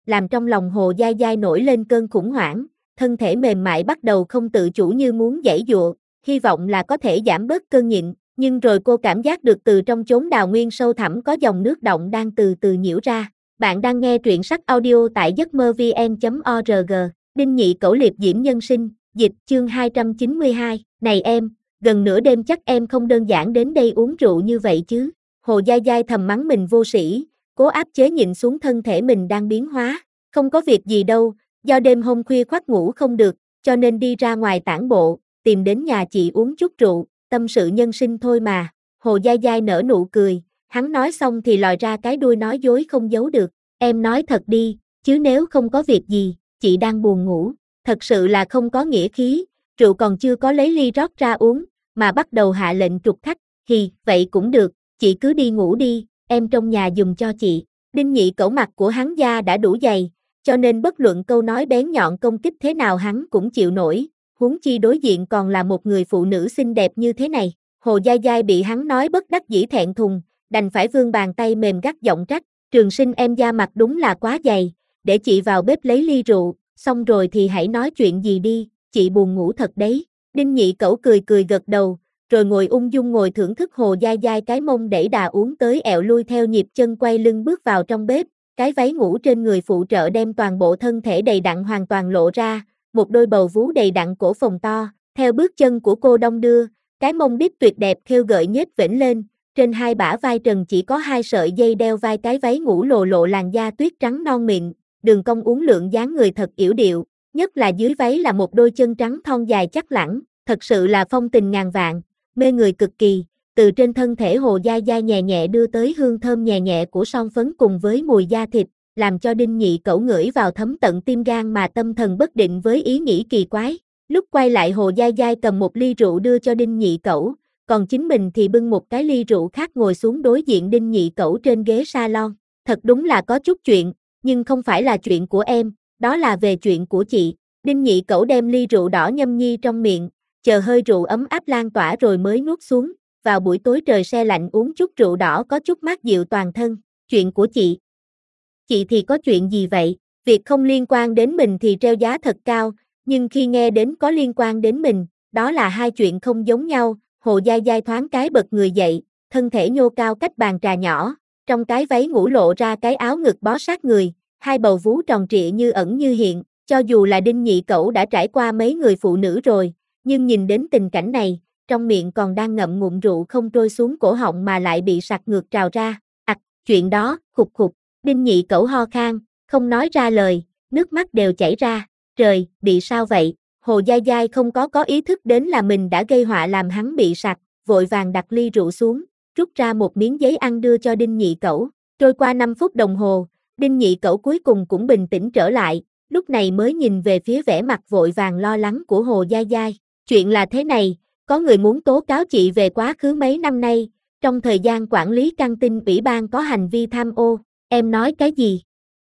A: làm trong lòng Hồ Giai Giai nổi lên cơn khủng hoảng, thân thể mềm mại bắt đầu không tự chủ như muốn giãy giụa, hy vọng là có thể giảm bớt cơn nhịn, nhưng rồi cô cảm giác được từ trong chốn đào nguyên sâu thẳm có dòng nước động đang từ từ nhiễu ra. Bạn đang nghe truyện sách audio tại giấc mơ vn.org, Đinh Nhị Cẩu Liệp Diễm Nhân Sinh, dịch chương 292, này em, gần nửa đêm chắc em không đơn giản đến đây uống rượu như vậy chứ. Hồ Giai Giai thầm mắng mình vô sĩ, cố áp chế nhịn xuống thân thể mình đang biến hóa, không có việc gì đâu, do đêm hôm khuya khoắt ngủ không được, cho nên đi ra ngoài tản bộ, tìm đến nhà chị uống chút rượu, tâm sự nhân sinh thôi mà. Hồ Giai Giai nở nụ cười, hắn nói xong thì lòi ra cái đuôi nói dối không giấu được, em nói thật đi, chứ nếu không có việc gì, chị đang buồn ngủ, thật sự là không có nghĩa khí, rượu còn chưa có lấy ly rót ra uống, mà bắt đầu hạ lệnh trục khách, vậy cũng được, chị cứ đi ngủ đi, em trong nhà giùm cho chị. Đinh Nhị Cẩu mặt của hắn da đã đủ dày, cho nên bất luận câu nói bén nhọn công kích thế nào hắn cũng chịu nổi, huống chi đối diện còn là một người phụ nữ xinh đẹp như thế này. Hồ Giai Giai bị hắn nói bất đắc dĩ thẹn thùng, đành phải vươn bàn tay mềm gắt giọng trách, Trường Sinh em da mặt đúng là quá dày, để chị vào bếp lấy ly rượu, xong rồi thì hãy nói chuyện gì đi, chị buồn ngủ thật đấy. Đinh Nhị Cẩu cười cười gật đầu, rồi ngồi ung dung ngồi thưởng thức Hồ Giai Giai cái mông đẩy đà uống tới ẹo lui theo nhịp chân quay lưng bước vào trong bếp, cái váy ngủ trên người phụ trợ đem toàn bộ thân thể đầy đặn hoàn toàn lộ ra, một đôi bầu vú đầy đặn cổ phồng to, theo bước chân của cô đong đưa, cái mông đít tuyệt đẹp khêu gợi nhếch vểnh lên, trên hai bả vai trần chỉ có hai sợi dây đeo vai, cái váy ngủ lộ lộ làn da tuyết trắng non mịn, đường cong uốn lượn dáng người thật yểu điệu, nhất là dưới váy là một đôi chân trắng thon dài chắc lẳng, thật sự là phong tình ngàn vạn, mê người cực kỳ. Từ trên thân thể Hồ Giai Giai nhẹ nhẹ đưa tới hương thơm nhẹ nhẹ của son phấn cùng với mùi da thịt, làm cho Đinh Nhị Cẩu ngửi vào thấm tận tim gan mà tâm thần bất định với ý nghĩ kỳ quái. Lúc quay lại Hồ Giai Giai cầm một ly rượu đưa cho Đinh Nhị Cẩu, còn chính mình thì bưng một cái ly rượu khác ngồi xuống đối diện Đinh Nhị Cẩu trên ghế salon. Thật đúng là có chút chuyện, nhưng không phải là chuyện của em, đó là về chuyện của chị. Đinh Nhị Cẩu đem ly rượu đỏ nhâm nhi trong miệng, chờ hơi rượu ấm áp lan tỏa rồi mới nuốt xuống. Vào buổi tối trời se lạnh uống chút rượu đỏ có chút mát dịu toàn thân. Chuyện của chị. Chị thì có chuyện gì vậy? Việc không liên quan đến mình thì treo giá thật cao, nhưng khi nghe đến có liên quan đến mình, đó là hai chuyện không giống nhau. Hồ Giai Giai thoáng cái bật người dậy, thân thể nhô cao cách bàn trà nhỏ, trong cái váy ngủ lộ ra cái áo ngực bó sát người, hai bầu vú tròn trịa như ẩn như hiện. Cho dù là Đinh Nhị Cẩu đã trải qua mấy người phụ nữ rồi, nhưng nhìn đến tình cảnh này, trong miệng còn đang ngậm ngụm rượu không trôi xuống cổ họng mà lại bị sặc ngược trào ra. Chuyện đó, khục khục, Đinh Nhị Cẩu ho khan, không nói ra lời, nước mắt đều chảy ra. Trời, bị sao vậy? Hồ Giai Giai không có ý thức đến là mình đã gây họa làm hắn bị sặc, vội vàng đặt ly rượu xuống, rút ra một miếng giấy ăn đưa cho Đinh Nhị Cẩu. Trôi qua 5 phút đồng hồ, Đinh Nhị Cẩu cuối cùng cũng bình tĩnh trở lại, lúc này mới nhìn về phía vẻ mặt vội vàng lo lắng của Hồ Giai Giai. Chuyện là thế này, có người muốn tố cáo chị về quá khứ mấy năm nay, trong thời gian quản lý căng tin ủy ban có hành vi tham ô. Em nói cái gì?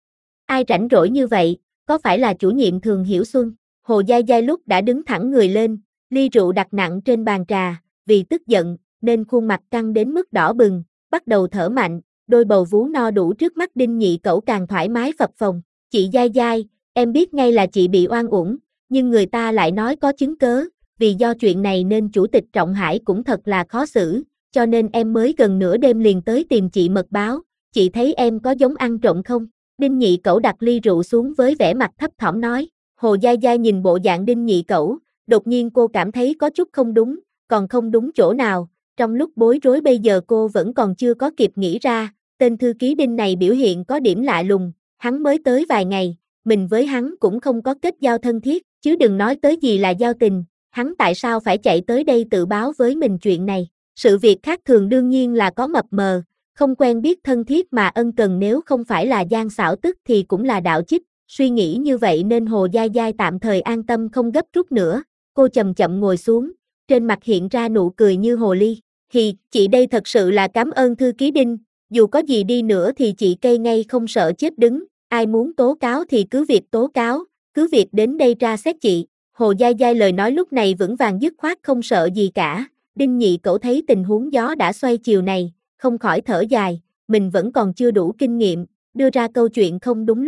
A: Ai rảnh rỗi như vậy, có phải là chủ nhiệm Thường Hiểu Xuân? Hồ Giai Giai lúc đã đứng thẳng người lên, ly rượu đặt nặng trên bàn trà, vì tức giận, nên khuôn mặt căng đến mức đỏ bừng, bắt đầu thở mạnh, đôi bầu vú no đủ trước mắt Đinh Nhị Cẩu càng thoải mái phập phồng. Chị Giai Giai, em biết ngay là chị bị oan uổng, nhưng người ta lại nói có chứng cớ, vì do chuyện này nên Chủ tịch Trọng Hải cũng thật là khó xử, cho nên em mới gần nửa đêm liền tới tìm chị mật báo, chị thấy em có giống ăn trộm không? Đinh Nhị Cẩu đặt ly rượu xuống với vẻ mặt thấp thỏm nói. Hồ Giai Giai nhìn bộ dạng Đinh Nhị Cẩu, đột nhiên cô cảm thấy có chút không đúng, còn không đúng chỗ nào, trong lúc bối rối bây giờ cô vẫn còn chưa có kịp nghĩ ra, tên thư ký Đinh này biểu hiện có điểm lạ lùng, hắn mới tới vài ngày, mình với hắn cũng không có kết giao thân thiết, chứ đừng nói tới gì là giao tình, hắn tại sao phải chạy tới đây tự báo với mình chuyện này? Sự việc khác thường đương nhiên là có mập mờ, không quen biết thân thiết mà ân cần, nếu không phải là gian xảo tức thì cũng là đạo chích. Suy nghĩ như vậy nên Hồ Giai Giai tạm thời an tâm không gấp rút nữa, cô chậm chậm ngồi xuống, trên mặt hiện ra nụ cười như hồ ly. Chị đây thật sự là cảm ơn thư ký Đinh, dù có gì đi nữa thì chị cây ngay không sợ chết đứng, ai muốn tố cáo thì cứ việc tố cáo, cứ việc đến đây tra xét chị. Hồ Giai Giai lời nói lúc này vững vàng dứt khoát không sợ gì cả. Đinh Nhị Cẩu thấy tình huống gió đã xoay chiều này, không khỏi thở dài, mình vẫn còn chưa đủ kinh nghiệm, đưa ra câu chuyện không đúng lúc,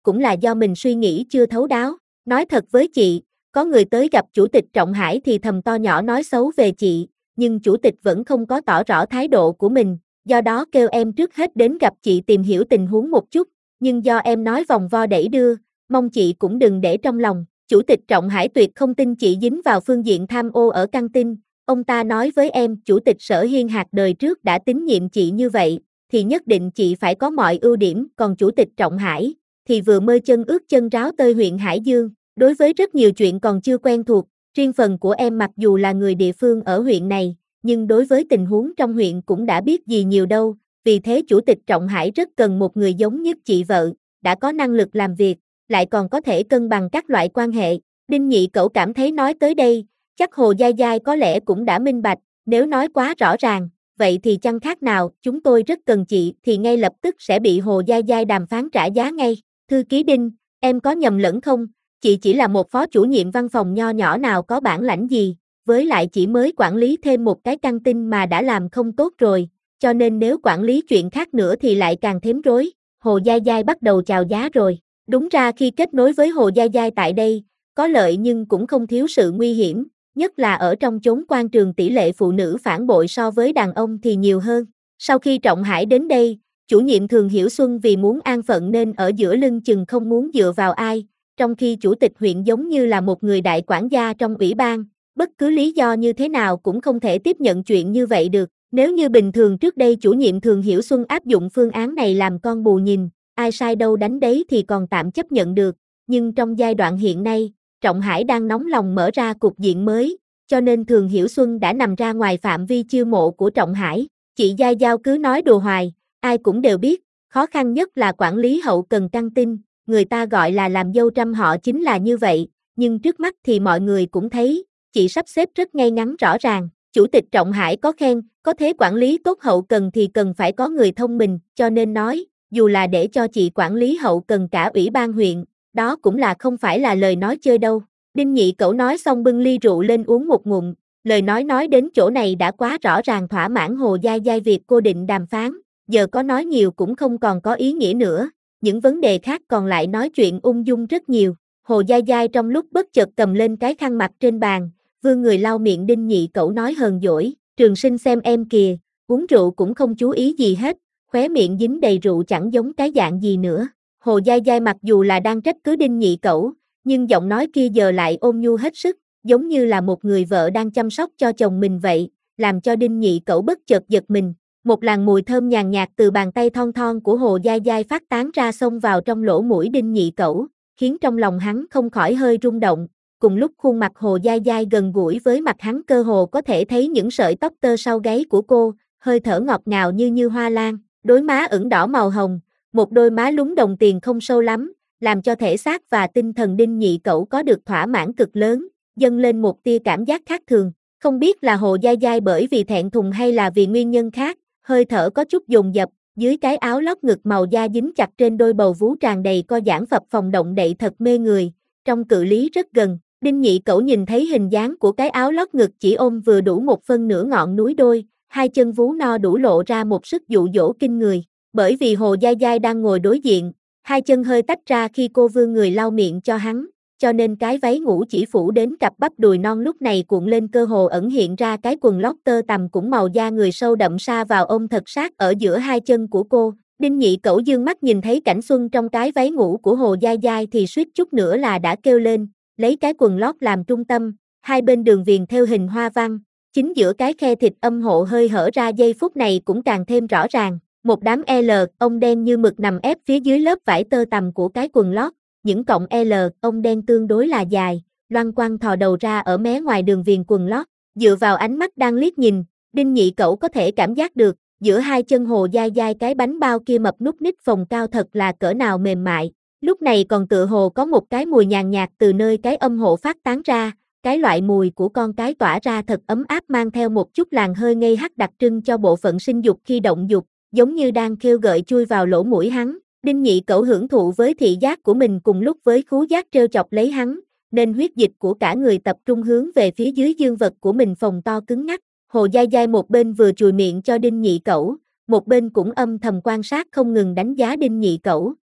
A: cũng là do mình suy nghĩ chưa thấu đáo. Nói thật với chị, có người tới gặp Chủ tịch Trọng Hải thì thầm to nhỏ nói xấu về chị, nhưng Chủ tịch vẫn không có tỏ rõ thái độ của mình, do đó kêu em trước hết đến gặp chị tìm hiểu tình huống một chút, nhưng do em nói vòng vo đẩy đưa, mong chị cũng đừng để trong lòng. Chủ tịch Trọng Hải tuyệt không tin chị dính vào phương diện tham ô ở căng tin, ông ta nói với em Chủ tịch Sở Hiên Hạc đời trước đã tín nhiệm chị như vậy, thì nhất định chị phải có mọi ưu điểm, còn Chủ tịch Trọng Hải thì vừa mới chân ướt chân ráo tới huyện Hải Dương, đối với rất nhiều chuyện còn chưa quen thuộc, riêng phần của em mặc dù là người địa phương ở huyện này, nhưng đối với tình huống trong huyện cũng đã biết gì nhiều đâu, vì thế Chủ tịch Trọng Hải rất cần một người giống như chị vợ, đã có năng lực làm việc, lại còn có thể cân bằng các loại quan hệ. Đinh Nhị Cẩu cảm thấy nói tới đây, chắc Hồ Giai Giai có lẽ cũng đã minh bạch, nếu nói quá rõ ràng, vậy thì chẳng khác nào, chúng tôi rất cần chị thì ngay lập tức sẽ bị Hồ Giai Giai đàm phán trả giá ngay. Thư ký Đinh, em có nhầm lẫn không? Chị chỉ là một phó chủ nhiệm văn phòng nho nhỏ nào có bản lãnh gì, với lại chỉ mới quản lý thêm một cái căng tin mà đã làm không tốt rồi, cho nên nếu quản lý chuyện khác nữa thì lại càng thêm rối. Hồ Giai Giai bắt đầu chào giá rồi. Đúng ra khi kết nối với Hồ Giai Giai tại đây, có lợi nhưng cũng không thiếu sự nguy hiểm, nhất là ở trong chốn quan trường tỷ lệ phụ nữ phản bội so với đàn ông thì nhiều hơn. Sau khi Trọng Hải đến đây, chủ nhiệm Thường Hiểu Xuân vì muốn an phận nên ở giữa lưng chừng không muốn dựa vào ai, trong khi chủ tịch huyện giống như là một người đại quản gia trong ủy ban, bất cứ lý do như thế nào cũng không thể tiếp nhận chuyện như vậy được. Nếu như bình thường trước đây chủ nhiệm Thường Hiểu Xuân áp dụng phương án này làm con bù nhìn, ai sai đâu đánh đấy thì còn tạm chấp nhận được, nhưng trong giai đoạn hiện nay, Trọng Hải đang nóng lòng mở ra cục diện mới, cho nên Thường Hiểu Xuân đã nằm ra ngoài phạm vi chiêu mộ của Trọng Hải. Chị Gia Giao cứ nói đùa hoài, ai cũng đều biết, khó khăn nhất là quản lý hậu cần căng tin, người ta gọi là làm dâu trăm họ chính là như vậy, nhưng trước mắt thì mọi người cũng thấy, chị sắp xếp rất ngay ngắn rõ ràng. Chủ tịch Trọng Hải có khen, có thế quản lý tốt hậu cần thì cần phải có người thông minh, cho nên nói, dù là để cho chị quản lý hậu cần cả ủy ban huyện, đó cũng là không phải là lời nói chơi đâu. Đinh Nhị Cẩu nói xong bưng ly rượu lên uống một ngụm, lời nói đến chỗ này đã quá rõ ràng thỏa mãn Hồ Giai Giai việc cô định đàm phán, giờ có nói nhiều cũng không còn có ý nghĩa nữa, những vấn đề khác còn lại nói chuyện ung dung rất nhiều. Hồ Giai Giai trong lúc bất chợt cầm lên cái khăn mặt trên bàn, vươn người lau miệng. Đinh Nhị Cẩu nói hờn dỗi, Trường Sinh xem em kìa, uống rượu cũng không chú ý gì hết, khóe miệng dính đầy rượu chẳng giống cái dạng gì nữa. Hồ Giai Giai mặc dù là đang trách cứ Đinh Nhị Cẩu, nhưng giọng nói kia giờ lại ôn nhu hết sức, giống như là một người vợ đang chăm sóc cho chồng mình vậy, làm cho Đinh Nhị Cẩu bất chợt giật mình. Một làn mùi thơm nhàn nhạt từ bàn tay thon thon của Hồ Giai Giai phát tán ra xông vào trong lỗ mũi Đinh Nhị Cẩu, khiến trong lòng hắn không khỏi hơi rung động. Cùng lúc khuôn mặt Hồ Giai Giai gần gũi với mặt hắn, cơ hồ có thể thấy những sợi tóc tơ sau gáy của cô, hơi thở ngọt ngào như hoa lan, đôi má ửng đỏ màu hồng, một đôi má lúm đồng tiền không sâu lắm, làm cho thể xác và tinh thần Đinh Nhị Cẩu có được thỏa mãn cực lớn, dâng lên một tia cảm giác khác thường. Không biết là Hồ Giai Giai bởi vì thẹn thùng hay là vì nguyên nhân khác, hơi thở có chút dồn dập, dưới cái áo lót ngực màu da dính chặt trên đôi bầu vú tràn đầy co giãn phập phồng động đậy thật mê người, trong cự ly rất gần. Đinh Nhị Cẩu nhìn thấy hình dáng của cái áo lót ngực chỉ ôm vừa đủ một phân nửa ngọn núi đôi, hai chân vú no đủ lộ ra một sức dụ dỗ kinh người. Bởi vì Hồ Giai Giai đang ngồi đối diện, hai chân hơi tách ra khi cô vươn người lau miệng cho hắn, cho nên cái váy ngủ chỉ phủ đến cặp bắp đùi non lúc này cuộn lên, cơ hồ ẩn hiện ra cái quần lót tơ tằm cũng màu da người sâu đậm sa vào ôm thật sát ở giữa hai chân của cô. Đinh Nhị Cẩu dương mắt nhìn thấy cảnh xuân trong cái váy ngủ của Hồ Giai Giai thì suýt chút nữa là đã kêu lên, lấy cái quần lót làm trung tâm, hai bên đường viền theo hình hoa văn, chính giữa cái khe thịt âm hộ hơi hở ra giây phút này cũng càng thêm rõ ràng. Một đám L, ông đen như mực nằm ép phía dưới lớp vải tơ tằm của cái quần lót, những cọng L, ông đen tương đối là dài, loăn quăng thò đầu ra ở mé ngoài đường viền quần lót, dựa vào ánh mắt đang liếc nhìn, Đinh Nhị Cẩu có thể cảm giác được, giữa hai chân Hồ Giai Giai cái bánh bao kia mập nút ních phồng cao thật là cỡ nào mềm mại, lúc này còn tựa hồ có một cái mùi nhàn nhạt từ nơi cái âm hộ phát tán ra, cái loại mùi của con cái tỏa ra thật ấm áp, mang theo một chút làn hơi ngây hắt đặc trưng cho bộ phận sinh dục khi động dục, giống như đang kêu gợi chui vào lỗ mũi hắn. Đinh Nhị Cẩu hưởng thụ với thị giác của mình cùng lúc với khứu giác trêu chọc lấy hắn, nên huyết dịch của cả người tập trung hướng về phía dưới dương vật của mình phồng to cứng ngắc. Hồ Giai Giai một bên vừa chùi miệng cho Đinh Nhị Cẩu, một bên cũng âm thầm quan sát không ngừng đánh giá Đinh Nhị Cẩu,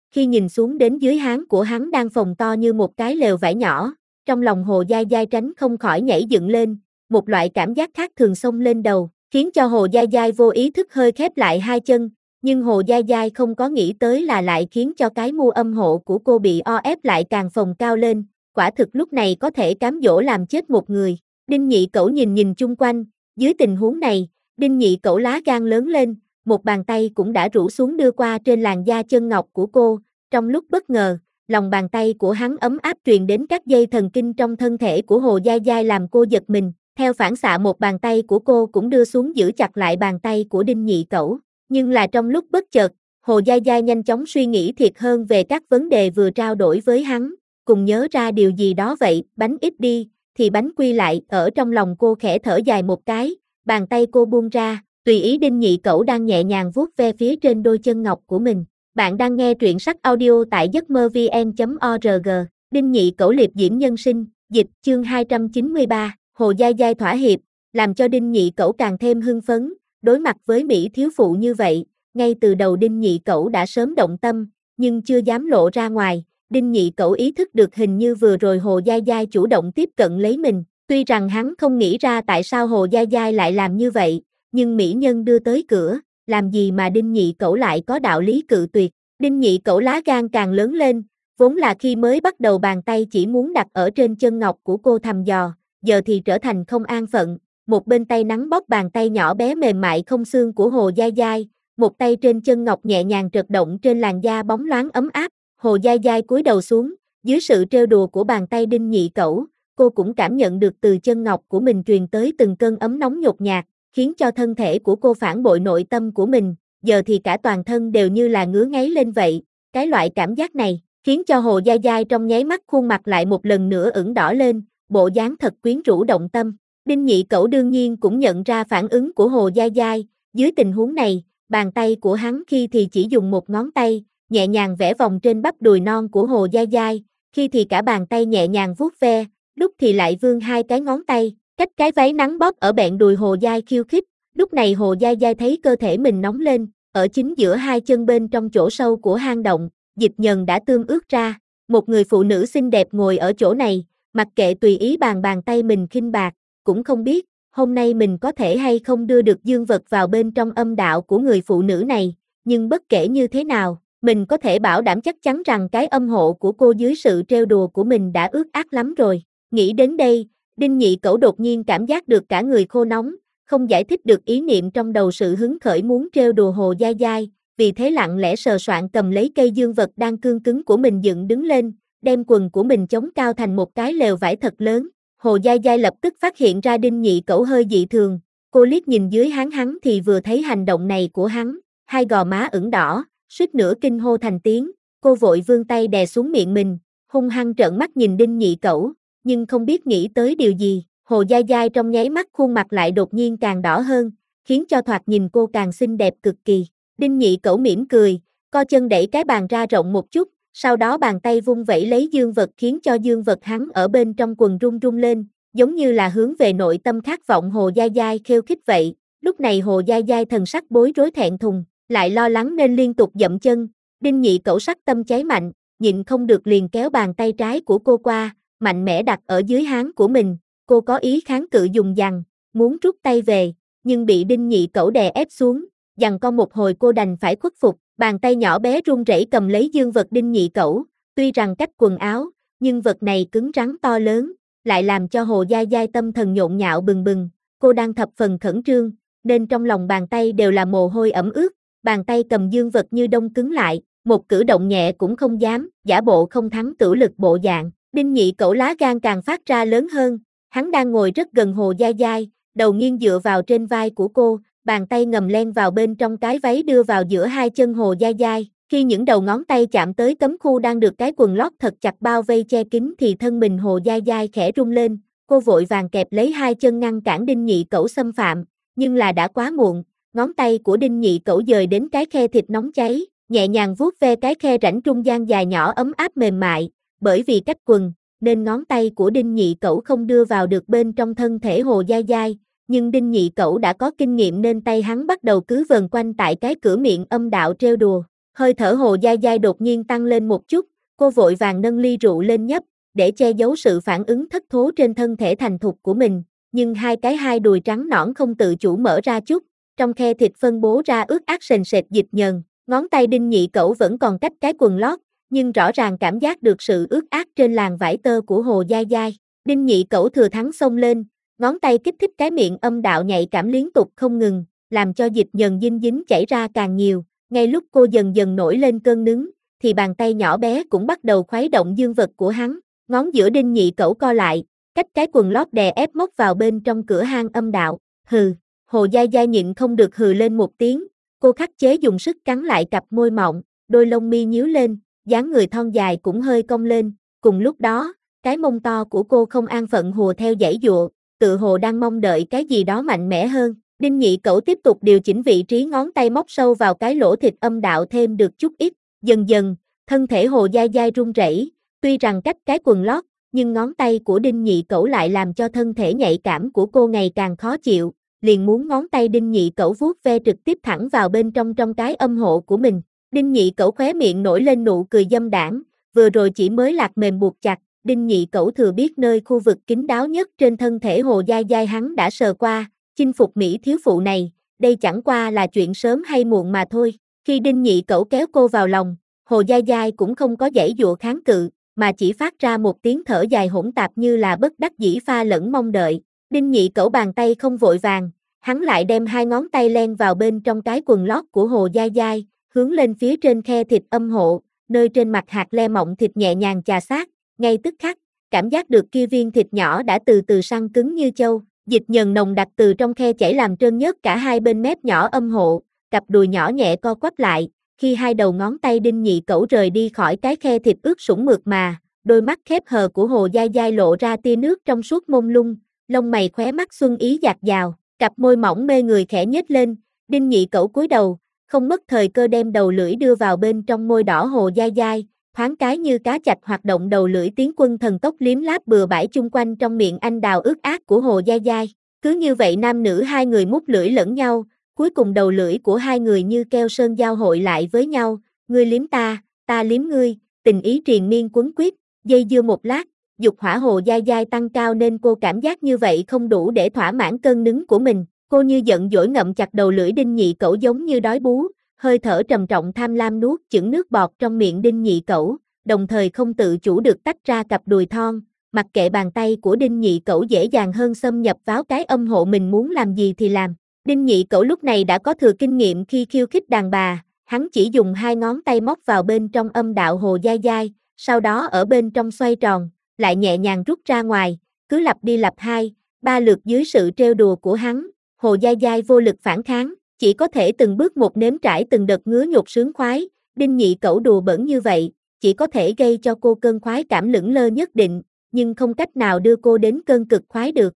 A: khi nhìn xuống đến dưới háng của hắn đang phồng to như một cái lều vải nhỏ, trong lòng Hồ Giai Giai tránh không khỏi nhảy dựng lên, một loại cảm giác khác thường xông lên đầu, khiến cho Hồ Giai Giai vô ý thức hơi khép lại hai chân, nhưng Hồ Giai Giai không có nghĩ tới là lại khiến cho cái mu âm hộ của cô bị o ép lại càng phồng cao lên, quả thực lúc này có thể cám dỗ làm chết một người. Đinh Nhị Cẩu nhìn nhìn chung quanh, dưới tình huống này, Đinh Nhị Cẩu lá gan lớn lên, một bàn tay cũng đã rũ xuống đưa qua trên làn da chân ngọc của cô, trong lúc bất ngờ, lòng bàn tay của hắn ấm áp truyền đến các dây thần kinh trong thân thể của Hồ Giai Giai làm cô giật mình, theo phản xạ một bàn tay của cô cũng đưa xuống giữ chặt lại bàn tay của Đinh Nhị Cẩu, nhưng là trong lúc bất chợt, Hồ Giai Giai nhanh chóng suy nghĩ thiệt hơn về các vấn đề vừa trao đổi với hắn, cùng nhớ ra điều gì đó vậy, bánh ít đi, thì bánh quy lại, ở trong lòng cô khẽ thở dài một cái, bàn tay cô buông ra, tùy ý Đinh Nhị Cẩu đang nhẹ nhàng vuốt ve phía trên đôi chân ngọc của mình. Bạn đang nghe truyện sách audio tại giấc mơ vn.org, Đinh Nhị Cẩu liệp diễm nhân sinh, dịch chương 293, Hồ Giai Giai thỏa hiệp, làm cho Đinh Nhị Cẩu càng thêm hưng phấn, đối mặt với Mỹ thiếu phụ như vậy, ngay từ đầu Đinh Nhị Cẩu đã sớm động tâm, nhưng chưa dám lộ ra ngoài, Đinh Nhị Cẩu ý thức được hình như vừa rồi Hồ Giai Giai chủ động tiếp cận lấy mình, tuy rằng hắn không nghĩ ra tại sao Hồ Giai Giai lại làm như vậy, nhưng mỹ nhân đưa tới cửa, làm gì mà Đinh Nhị Cẩu lại có đạo lý cự tuyệt. Đinh Nhị Cẩu lá gan càng lớn lên, vốn là khi mới bắt đầu bàn tay chỉ muốn đặt ở trên chân ngọc của cô thăm dò, giờ thì trở thành không an phận, một bên tay nắng bóp bàn tay nhỏ bé mềm mại không xương của Hồ Giai Giai, một tay trên chân ngọc nhẹ nhàng trượt động trên làn da bóng loáng ấm áp, Hồ Giai Giai cúi đầu xuống, dưới sự trêu đùa của bàn tay Đinh Nhị Cẩu, cô cũng cảm nhận được từ chân ngọc của mình truyền tới từng cơn ấm nóng nhột nhạt, khiến cho thân thể của cô phản bội nội tâm của mình, giờ thì cả toàn thân đều như là ngứa ngáy lên vậy, cái loại cảm giác này, khiến cho Hồ Giai Giai trong nháy mắt khuôn mặt lại một lần nữa ửng đỏ lên, bộ dáng thật quyến rũ động tâm. Đinh Nhị Cẩu đương nhiên cũng nhận ra phản ứng của Hồ Giai Giai, dưới tình huống này, bàn tay của hắn khi thì chỉ dùng một ngón tay, nhẹ nhàng vẽ vòng trên bắp đùi non của Hồ Giai Giai, khi thì cả bàn tay nhẹ nhàng vuốt ve, lúc thì lại vươn hai cái ngón tay, cách cái váy nắng bóp ở bẹn đùi Hồ Giai khiêu khích, lúc này Hồ Giai Giai thấy cơ thể mình nóng lên, ở chính giữa hai chân bên trong chỗ sâu của hang động, dịch nhờn đã tươm ướt ra, một người phụ nữ xinh đẹp ngồi ở chỗ này, mặc kệ tùy ý bàn tay mình khinh bạc, cũng không biết, hôm nay mình có thể hay không đưa được dương vật vào bên trong âm đạo của người phụ nữ này, nhưng bất kể như thế nào, mình có thể bảo đảm chắc chắn rằng cái âm hộ của cô dưới sự trêu đùa của mình đã ướt át lắm rồi. Nghĩ đến đây, Đinh Nhị Cẩu đột nhiên cảm giác được cả người khô nóng, không giải thích được ý niệm trong đầu sự hứng khởi muốn trêu đùa Hồ Giai Giai, vì thế lặng lẽ sờ soạng cầm lấy cây dương vật đang cương cứng của mình dựng đứng lên, đem quần của mình chống cao thành một cái lều vải thật lớn. Hồ Giai Giai lập tức phát hiện ra Đinh Nhị Cẩu hơi dị thường, cô liếc nhìn dưới háng hắn thì vừa thấy hành động này của hắn, hai gò má ửng đỏ, suýt nữa kinh hô thành tiếng, cô vội vươn tay đè xuống miệng mình, hung hăng trợn mắt nhìn Đinh Nhị Cẩu, nhưng không biết nghĩ tới điều gì, Hồ Giai Giai trong nháy mắt khuôn mặt lại đột nhiên càng đỏ hơn, khiến cho thoạt nhìn cô càng xinh đẹp cực kỳ. Đinh Nhị Cẩu mỉm cười, co chân đẩy cái bàn ra rộng một chút, sau đó bàn tay vung vẩy lấy dương vật khiến cho dương vật hắn ở bên trong quần rung rung lên, giống như là hướng về nội tâm khát vọng Hồ Giai Giai khêu khích vậy. Lúc này Hồ Giai Giai thần sắc bối rối thẹn thùng, lại lo lắng nên liên tục dậm chân. Đinh Nhị Cẩu sắc tâm cháy mạnh, nhịn không được liền kéo bàn tay trái của cô qua, mạnh mẽ đặt ở dưới háng của mình. Cô có ý kháng cự dùng dằng, muốn rút tay về, nhưng bị Đinh Nhị Cẩu đè ép xuống, giằng co một hồi cô đành phải khuất phục, bàn tay nhỏ bé run rẩy cầm lấy dương vật Đinh Nhị Cẩu, tuy rằng cách quần áo, nhưng vật này cứng rắn to lớn, lại làm cho Hồ Giai Giai tâm thần nhộn nhạo bừng bừng, cô đang thập phần khẩn trương, nên trong lòng bàn tay đều là mồ hôi ẩm ướt, bàn tay cầm dương vật như đông cứng lại, một cử động nhẹ cũng không dám, giả bộ không thắng tửu lực bộ dạng. Đinh Nhị Cẩu lá gan càng phát ra lớn hơn, hắn đang ngồi rất gần Hồ Giai Giai, đầu nghiêng dựa vào trên vai của cô, bàn tay ngầm len vào bên trong cái váy đưa vào giữa hai chân Hồ Giai Giai, khi những đầu ngón tay chạm tới cấm khu đang được cái quần lót thật chặt bao vây che kín thì thân mình Hồ Giai Giai khẽ rung lên, cô vội vàng kẹp lấy hai chân ngăn cản Đinh Nhị Cẩu xâm phạm, nhưng là đã quá muộn, ngón tay của Đinh Nhị Cẩu dời đến cái khe thịt nóng cháy, nhẹ nhàng vuốt ve cái khe rãnh trung gian dài nhỏ ấm áp mềm mại, bởi vì cách quần, nên ngón tay của Đinh Nhị Cẩu không đưa vào được bên trong thân thể Hồ Giai Giai, nhưng Đinh Nhị Cẩu đã có kinh nghiệm nên tay hắn bắt đầu cứ vần quanh tại cái cửa miệng âm đạo trêu đùa. Hơi thở Hồ Giai Giai đột nhiên tăng lên một chút, cô vội vàng nâng ly rượu lên nhấp, để che giấu sự phản ứng thất thố trên thân thể thành thục của mình, nhưng hai đùi trắng nõn không tự chủ mở ra chút, trong khe thịt phân bố ra ướt át sền sệt dịch nhờn, ngón tay Đinh Nhị Cẩu vẫn còn cách cái quần lót, nhưng rõ ràng cảm giác được sự ướt át trên làn vải tơ của Hồ Giai Giai. Đinh Nhị Cẩu thừa thắng xông lên, ngón tay kích thích cái miệng âm đạo nhạy cảm liên tục không ngừng, làm cho dịch nhờn dinh dính chảy ra càng nhiều. Ngay lúc cô dần dần nổi lên cơn nứng, thì bàn tay nhỏ bé cũng bắt đầu khuấy động dương vật của hắn, ngón giữa Đinh Nhị Cẩu co lại, cách cái quần lót đè ép móc vào bên trong cửa hang âm đạo. Hừ, Hồ Giai Giai nhịn không được hừ lên một tiếng, cô khắc chế dùng sức cắn lại cặp môi mọng, đôi lông mi nhíu lên, dáng người thon dài cũng hơi cong lên, cùng lúc đó, cái mông to của cô không an phận hùa theo giãy giụa, tự hồ đang mong đợi cái gì đó mạnh mẽ hơn. Đinh Nhị Cẩu tiếp tục điều chỉnh vị trí ngón tay móc sâu vào cái lỗ thịt âm đạo thêm được chút ít, dần dần, thân thể Hồ Giai Giai run rẩy, tuy rằng cách cái quần lót, nhưng ngón tay của Đinh Nhị Cẩu lại làm cho thân thể nhạy cảm của cô ngày càng khó chịu, liền muốn ngón tay Đinh Nhị Cẩu vuốt ve trực tiếp thẳng vào bên trong cái âm hộ của mình. Đinh Nhị Cẩu khóe miệng nổi lên nụ cười dâm đãng, vừa rồi chỉ mới lạc mềm buộc chặt, Đinh Nhị Cẩu thừa biết nơi khu vực kín đáo nhất trên thân thể Hồ Giai Giai hắn đã sờ qua, chinh phục Mỹ thiếu phụ này, đây chẳng qua là chuyện sớm hay muộn mà thôi. Khi Đinh Nhị Cẩu kéo cô vào lòng, Hồ Giai Giai cũng không có giãy giụa kháng cự, mà chỉ phát ra một tiếng thở dài hỗn tạp như là bất đắc dĩ pha lẫn mong đợi. Đinh Nhị Cẩu bàn tay không vội vàng, hắn lại đem hai ngón tay len vào bên trong cái quần lót của Hồ Giai Giai, hướng lên phía trên khe thịt âm hộ, nơi trên mặt hạt le mọng thịt nhẹ nhàng chà sát, ngay tức khắc, cảm giác được kia viên thịt nhỏ đã từ từ săn cứng như châu, dịch nhờn nồng đặc từ trong khe chảy làm trơn nhớt cả hai bên mép nhỏ âm hộ, cặp đùi nhỏ nhẹ co quắp lại, khi hai đầu ngón tay Đinh Nhị Cẩu rời đi khỏi cái khe thịt ướt sũng mượt mà, đôi mắt khép hờ của Hồ Giai Giai lộ ra tia nước trong suốt mông lung, lông mày khóe mắt xuân ý dạt dào, cặp môi mỏng mê người khẽ nhếch lên, Đinh Nhị Cẩu cúi đầu, không mất thời cơ đem đầu lưỡi đưa vào bên trong môi đỏ Hồ Giai Giai, thoáng cái như cá chạch hoạt động đầu lưỡi tiến quân thần tốc liếm láp bừa bãi chung quanh trong miệng anh đào ướt át của Hồ Giai Giai. Cứ như vậy nam nữ hai người mút lưỡi lẫn nhau, cuối cùng đầu lưỡi của hai người như keo sơn giao hội lại với nhau, ngươi liếm ta liếm ngươi, tình ý triền miên quấn quýt, dây dưa một lát, dục hỏa Hồ Giai Giai tăng cao nên cô cảm giác như vậy không đủ để thỏa mãn cơn nứng của mình, cô như giận dỗi ngậm chặt đầu lưỡi Đinh Nhị Cẩu giống như đói bú, hơi thở trầm trọng tham lam nuốt chửng nước bọt trong miệng Đinh Nhị Cẩu, đồng thời không tự chủ được tách ra cặp đùi thon, mặc kệ bàn tay của Đinh Nhị Cẩu dễ dàng hơn xâm nhập vào cái âm hộ mình muốn làm gì thì làm. Đinh Nhị Cẩu lúc này đã có thừa kinh nghiệm khi khiêu khích đàn bà, hắn chỉ dùng hai ngón tay móc vào bên trong âm đạo Hồ Giai Giai, sau đó ở bên trong xoay tròn, lại nhẹ nhàng rút ra ngoài, cứ lặp đi lặp hai, ba lượt dưới sự trêu đùa của hắn, Hồ Giai Giai vô lực phản kháng, chỉ có thể từng bước một nếm trải từng đợt ngứa nhột sướng khoái, Đinh Nhị Cẩu đùa bỡn như vậy, chỉ có thể gây cho cô cơn khoái cảm lững lơ nhất định, nhưng không cách nào đưa cô đến cơn cực khoái được.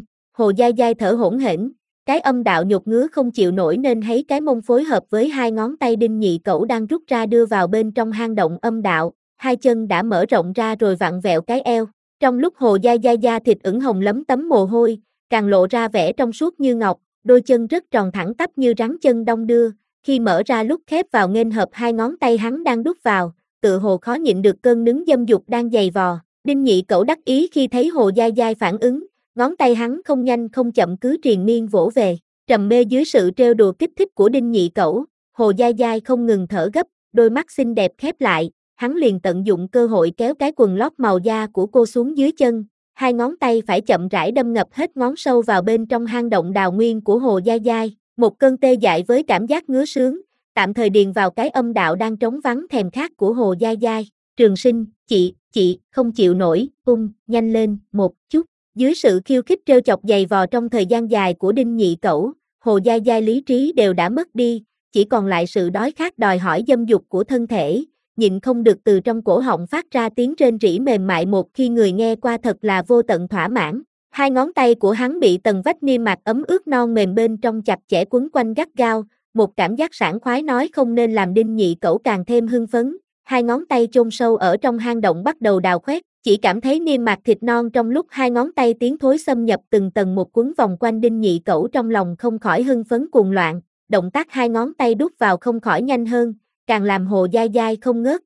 A: Hồ Giai Giai thở hổn hển, cái âm đạo nhột ngứa không chịu nổi nên thấy cái mông phối hợp với hai ngón tay Đinh Nhị Cẩu đang rút ra đưa vào bên trong hang động âm đạo, hai chân đã mở rộng ra rồi vặn vẹo cái eo. Trong lúc Hồ Giai Giai da thịt ửng hồng lấm tấm mồ hôi, càng lộ ra vẻ trong suốt như ngọc, đôi chân rất tròn thẳng tắp như rắn chân đong đưa, khi mở ra lúc khép vào nghênh hợp hai ngón tay hắn đang đút vào, tự hồ khó nhịn được cơn nứng dâm dục đang giày vò. Đinh Nhị Cẩu đắc ý khi thấy Hồ Giai Giai phản ứng, ngón tay hắn không nhanh không chậm cứ triền miên vỗ về, trầm mê dưới sự trêu đùa kích thích của Đinh Nhị Cẩu, Hồ Giai Giai không ngừng thở gấp, đôi mắt xinh đẹp khép lại, hắn liền tận dụng cơ hội kéo cái quần lót màu da của cô xuống dưới chân, hai ngón tay phải chậm rãi đâm ngập hết ngón sâu vào bên trong hang động đào nguyên của Hồ Giai Giai, một cơn tê dại với cảm giác ngứa sướng, tạm thời điền vào cái âm đạo đang trống vắng thèm khát của Hồ Giai Giai. Trường Sinh, chị, không chịu nổi, nhanh lên, một chút. Dưới sự khiêu khích trêu chọc dày vò trong thời gian dài của Đinh Nhị Cẩu, Hồ Giai Giai lý trí đều đã mất đi, chỉ còn lại sự đói khát đòi hỏi dâm dục của thân thể, nhịn không được từ trong cổ họng phát ra tiếng rên rỉ mềm mại một khi người nghe qua thật là vô tận thỏa mãn. Hai ngón tay của hắn bị tầng vách niêm mạc ấm ướt non mềm bên trong chặt chẽ quấn quanh gắt gao, một cảm giác sảng khoái nói không nên làm Đinh Nhị Cẩu càng thêm hưng phấn. Hai ngón tay chôn sâu ở trong hang động bắt đầu đào khoét, chỉ cảm thấy niêm mạc thịt non trong lúc hai ngón tay tiến thối xâm nhập từng tầng một quấn vòng quanh Đinh Nhị Cẩu trong lòng không khỏi hưng phấn cuồng loạn, động tác hai ngón tay đút vào không khỏi nhanh hơn, càng làm Hồ Dai Dai không ngớt,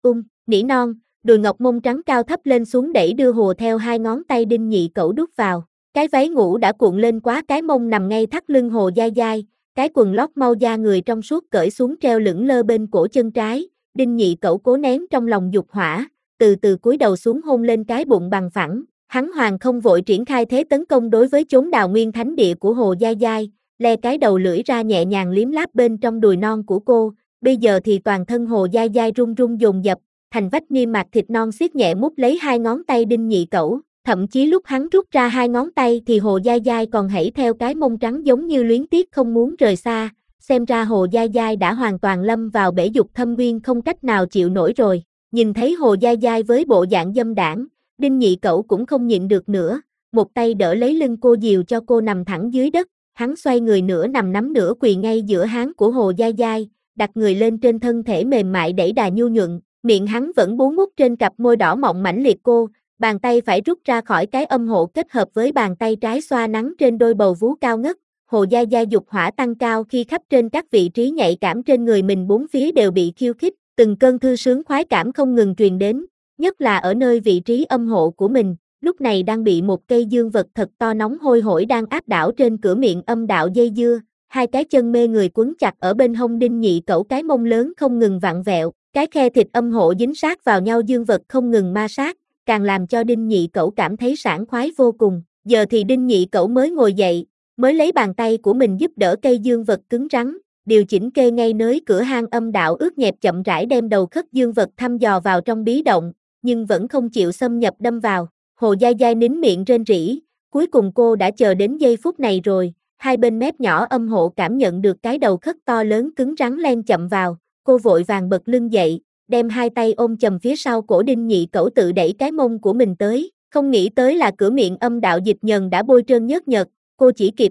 A: nỉ non, đùi ngọc mông trắng cao thấp lên xuống đẩy đưa Hồ theo hai ngón tay Đinh Nhị Cẩu đút vào. Cái váy ngủ đã cuộn lên quá cái mông nằm ngay thắt lưng Hồ Dai Dai, cái quần lót mau da người trong suốt cởi xuống treo lững lơ bên cổ chân trái, Đinh Nhị Cẩu cố nén trong lòng dục hỏa, từ từ cúi đầu xuống hôn lên cái bụng bằng phẳng, hắn hoàng không vội triển khai thế tấn công đối với chốn đào nguyên thánh địa của Hồ Dai Dai, le cái đầu lưỡi ra nhẹ nhàng liếm láp bên trong đùi non của cô, bây giờ thì toàn thân Hồ Dai Dai run run dồn dập, thành vách niêm mạc thịt non siết nhẹ mút lấy hai ngón tay Đinh Nhị Cẩu, thậm chí lúc hắn rút ra hai ngón tay thì Hồ Dai Dai còn hãy theo cái mông trắng giống như luyến tiếc không muốn rời xa, xem ra Hồ Dai Dai đã hoàn toàn lâm vào bể dục thâm uyên không cách nào chịu nổi rồi. Nhìn thấy Hồ Dai Dai với bộ dạng dâm đãng, Đinh Nhị Cẩu cũng không nhịn được nữa, một tay đỡ lấy lưng cô dìu cho cô nằm thẳng dưới đất, hắn xoay người nửa nằm nắm nửa quỳ ngay giữa háng của Hồ Dai Dai, đặt người lên trên thân thể mềm mại đẩy đà nhu nhuận, miệng hắn vẫn bú mút trên cặp môi đỏ mọng mãnh liệt cô, bàn tay phải rút ra khỏi cái âm hộ kết hợp với bàn tay trái xoa nắng trên đôi bầu vú cao ngất. Hồ Dai Dai dục hỏa tăng cao khi khắp trên các vị trí nhạy cảm trên người mình bốn phía đều bị khiêu khích, từng cơn thư sướng khoái cảm không ngừng truyền đến, nhất là ở nơi vị trí âm hộ của mình, lúc này đang bị một cây dương vật thật to nóng hôi hổi đang áp đảo trên cửa miệng âm đạo dây dưa, hai cái chân mê người quấn chặt ở bên hông Đinh Nhị Cẩu cái mông lớn không ngừng vặn vẹo, cái khe thịt âm hộ dính sát vào nhau dương vật không ngừng ma sát, càng làm cho Đinh Nhị Cẩu cảm thấy sảng khoái vô cùng. Giờ thì Đinh Nhị Cẩu mới ngồi dậy, mới lấy bàn tay của mình giúp đỡ cây dương vật cứng rắn, điều chỉnh kê ngay nới cửa hang âm đạo ướt nhẹp chậm rãi đem đầu khất dương vật thăm dò vào trong bí động, nhưng vẫn không chịu xâm nhập đâm vào. Hồ Dai Dai nín miệng rên rỉ, cuối cùng cô đã chờ đến giây phút này rồi, hai bên mép nhỏ âm hộ cảm nhận được cái đầu khất to lớn cứng rắn len chậm vào, cô vội vàng bật lưng dậy, đem hai tay ôm chầm phía sau cổ Đinh Nhị Cẩu tự đẩy cái mông của mình tới, không nghĩ tới là cửa miệng âm đạo dịch nhờn đã bôi trơn nhớt nhợt, cô chỉ kịp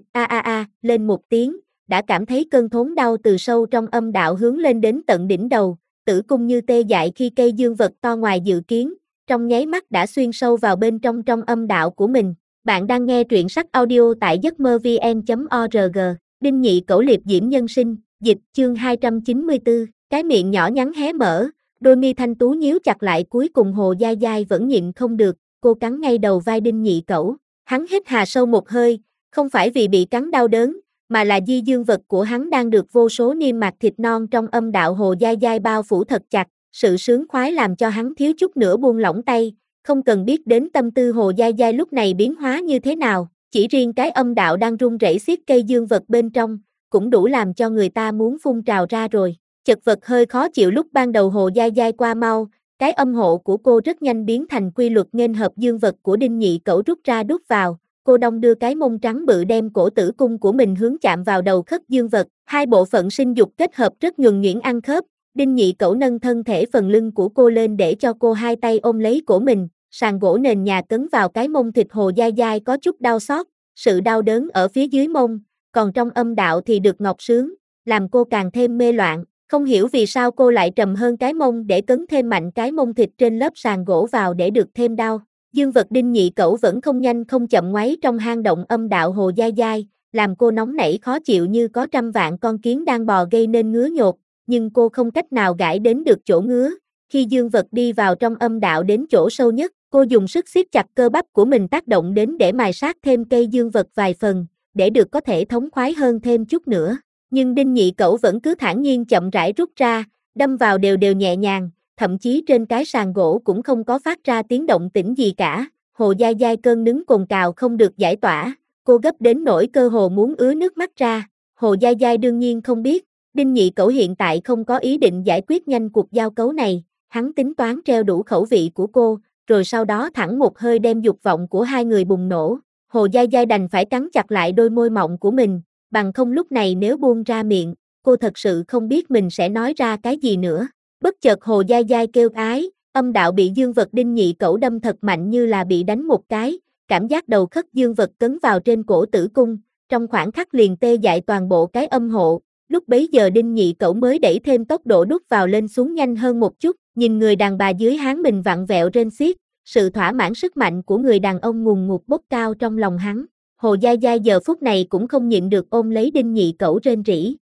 A: lên một tiếng, đã cảm thấy cơn thốn đau từ sâu trong âm đạo hướng lên đến tận đỉnh đầu, tử cung như tê dại khi cây dương vật to ngoài dự kiến, trong nháy mắt đã xuyên sâu vào bên trong âm đạo của mình. Bạn đang nghe truyện sách audio tại giấc mơ vn.org, Đinh Nhị Cẩu liệp diễm nhân sinh, dịch chương 294, cái miệng nhỏ nhắn hé mở, đôi mi thanh tú nhíu chặt lại cuối cùng Hồ Dai Dai vẫn nhịn không được, cô cắn ngay đầu vai Đinh Nhị Cẩu, hắn hít hà sâu một hơi, không phải vì bị cắn đau đớn, mà là di dương vật của hắn đang được vô số niêm mạc thịt non trong âm đạo Hồ Dai Dai bao phủ thật chặt, sự sướng khoái làm cho hắn thiếu chút nữa buông lỏng tay, không cần biết đến tâm tư Hồ Dai Dai lúc này biến hóa như thế nào, chỉ riêng cái âm đạo đang run rẩy xiết cây dương vật bên trong, cũng đủ làm cho người ta muốn phun trào ra rồi. Chật vật hơi khó chịu lúc ban đầu Hồ Dai Dai qua mau, cái âm hộ của cô rất nhanh biến thành quy luật nghênh hợp dương vật của Đinh Nhị Cẩu rút ra đút vào, cô đong đưa cái mông trắng bự đem cổ tử cung của mình hướng chạm vào đầu khất dương vật, hai bộ phận sinh dục kết hợp rất nhuần nhuyễn ăn khớp, Đinh Nhị Cẩu nâng thân thể phần lưng của cô lên để cho cô hai tay ôm lấy cổ mình, sàn gỗ nền nhà cấn vào cái mông thịt Hồ Dai Dai có chút đau xót, sự đau đớn ở phía dưới mông, còn trong âm đạo thì được ngọc sướng, làm cô càng thêm mê loạn. Không hiểu vì sao cô lại trầm hơn cái mông để cấn thêm mạnh cái mông thịt trên lớp sàn gỗ vào để được thêm đau. Dương vật Đinh Nhị Cẩu vẫn không nhanh không chậm ngoáy trong hang động âm đạo Hồ Dai Dai, làm cô nóng nảy khó chịu như có trăm vạn con kiến đang bò gây nên ngứa nhột, nhưng cô không cách nào gãi đến được chỗ ngứa. Khi dương vật đi vào trong âm đạo đến chỗ sâu nhất, cô dùng sức siết chặt cơ bắp của mình tác động đến để mài sát thêm cây dương vật vài phần, để được có thể thống khoái hơn thêm chút nữa. Nhưng Đinh Nhị Cẩu vẫn cứ thản nhiên chậm rãi rút ra, đâm vào đều đều nhẹ nhàng, thậm chí trên cái sàn gỗ cũng không có phát ra tiếng động tĩnh gì cả. Hồ Dai Dai cơn nứng cồn cào không được giải tỏa, cô gấp đến nỗi cơ hồ muốn ứa nước mắt ra. Hồ Dai Dai đương nhiên không biết, Đinh Nhị Cẩu hiện tại không có ý định giải quyết nhanh cuộc giao cấu này, hắn tính toán treo đủ khẩu vị của cô, rồi sau đó thẳng một hơi đem dục vọng của hai người bùng nổ. Hồ Dai Dai đành phải cắn chặt lại đôi môi mọng của mình, bằng không lúc này nếu buông ra miệng, cô thật sự không biết mình sẽ nói ra cái gì nữa. Bất chợt Hồ Dai Dai kêu ái, âm đạo bị dương vật Đinh Nhị Cẩu đâm thật mạnh như là bị đánh một cái, cảm giác đầu khất dương vật cấn vào trên cổ tử cung, trong khoảng khắc liền tê dại toàn bộ cái âm hộ. Lúc bấy giờ Đinh Nhị Cẩu mới đẩy thêm tốc độ đút vào lên xuống nhanh hơn một chút, nhìn người đàn bà dưới háng mình vặn vẹo rên xiết, sự thỏa mãn sức mạnh của người đàn ông ngùn ngụt bốc cao trong lòng hắn. Hồ Dai Dai giờ phút này cũng không nhịn được ôm lấy Đinh Nhị Cẩu rên rỉ,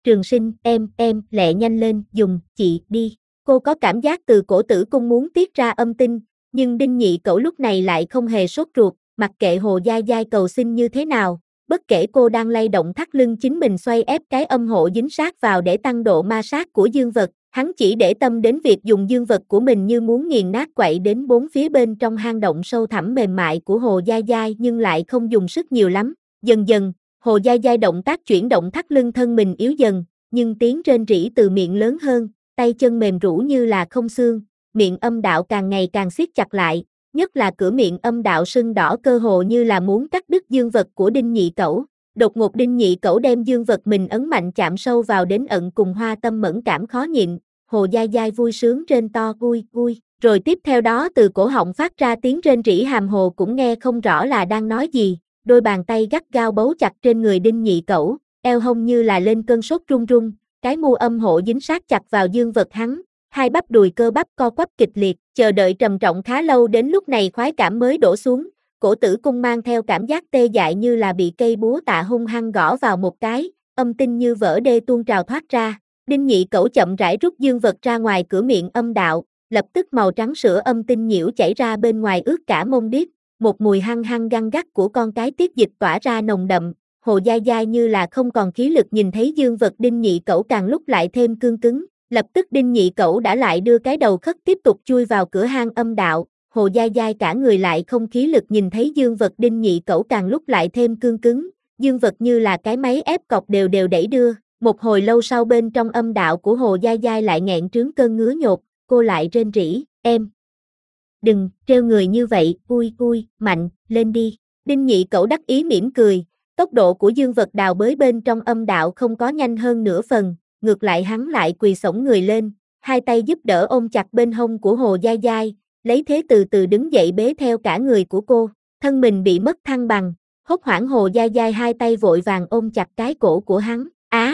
A: Trường Sinh, em, lẹ nhanh lên, dùng, chị, đi. Cô có cảm giác từ cổ tử cung muốn tiết ra âm tinh, nhưng Đinh Nhị Cẩu lúc này lại không hề sốt ruột, mặc kệ Hồ Giai Giai cầu xin như thế nào, bất kể cô đang lay động thắt lưng chính mình xoay ép cái âm hộ dính sát vào để tăng độ ma sát của dương vật, hắn chỉ để tâm đến việc dùng dương vật của mình như muốn nghiền nát quậy đến bốn phía bên trong hang động sâu thẳm mềm mại của Hồ Giai Giai nhưng lại không dùng sức nhiều lắm. Dần dần, Hồ Giai Giai động tác chuyển động thắt lưng thân mình yếu dần, nhưng tiếng rên rỉ từ miệng lớn hơn, tay chân mềm rũ như là không xương, miệng âm đạo càng ngày càng siết chặt lại, nhất là cửa miệng âm đạo sưng đỏ cơ hồ như là muốn cắt đứt dương vật của Đinh Nhị Cẩu. Đột ngột Đinh Nhị Cẩu đem dương vật mình ấn mạnh chạm sâu vào đến ận cùng hoa tâm mẫn cảm khó nhịn, Hồ Giai Giai vui sướng rên to vui, rồi tiếp theo đó từ cổ họng phát ra tiếng rên rỉ hàm hồ cũng nghe không rõ là đang nói gì, đôi bàn tay gắt gao bấu chặt trên người Đinh Nhị Cẩu, eo hông như là lên cơn sốt run run, cái mu âm hộ dính sát chặt vào dương vật hắn, hai bắp đùi cơ bắp co quắp kịch liệt, chờ đợi trầm trọng khá lâu đến lúc này khoái cảm mới đổ xuống, cổ tử cung mang theo cảm giác tê dại như là bị cây búa tạ hung hăng gõ vào một cái, âm tinh như vỡ đê tuôn trào thoát ra. Đinh Nhị Cẩu chậm rãi rút dương vật ra ngoài cửa miệng âm đạo, lập tức màu trắng sữa âm tinh nhiễu chảy ra bên ngoài ướt cả mông điếc, một mùi hăng hăng găng gắt của con cái tiết dịch tỏa ra nồng đậm, Hồ Giai Giai như là không còn khí lực nhìn thấy dương vật Đinh Nhị Cẩu càng lúc lại thêm cương cứng, lập tức Đinh Nhị Cẩu đã lại đưa cái đầu khất tiếp tục chui vào cửa hang âm đạo, Hồ Giai Giai cả người lại không khí lực nhìn thấy dương vật Đinh Nhị Cẩu càng lúc lại thêm cương cứng, dương vật như là cái máy ép cọc đều đều đẩy đưa. Một hồi lâu sau bên trong âm đạo của Hồ Giai Giai lại nghẹn trướng cơn ngứa nhột, cô lại rên rỉ, em. Đừng, treo người như vậy, mạnh, lên đi. Đinh Nhị Cẩu đắc ý mỉm cười, tốc độ của dương vật đào bới bên trong âm đạo không có nhanh hơn nửa phần, ngược lại hắn lại quỳ xổm người lên, hai tay giúp đỡ ôm chặt bên hông của Hồ Giai Giai, lấy thế từ từ đứng dậy bế theo cả người của cô, thân mình bị mất thăng bằng, hốt hoảng Hồ Giai Giai hai tay vội vàng ôm chặt cái cổ của hắn,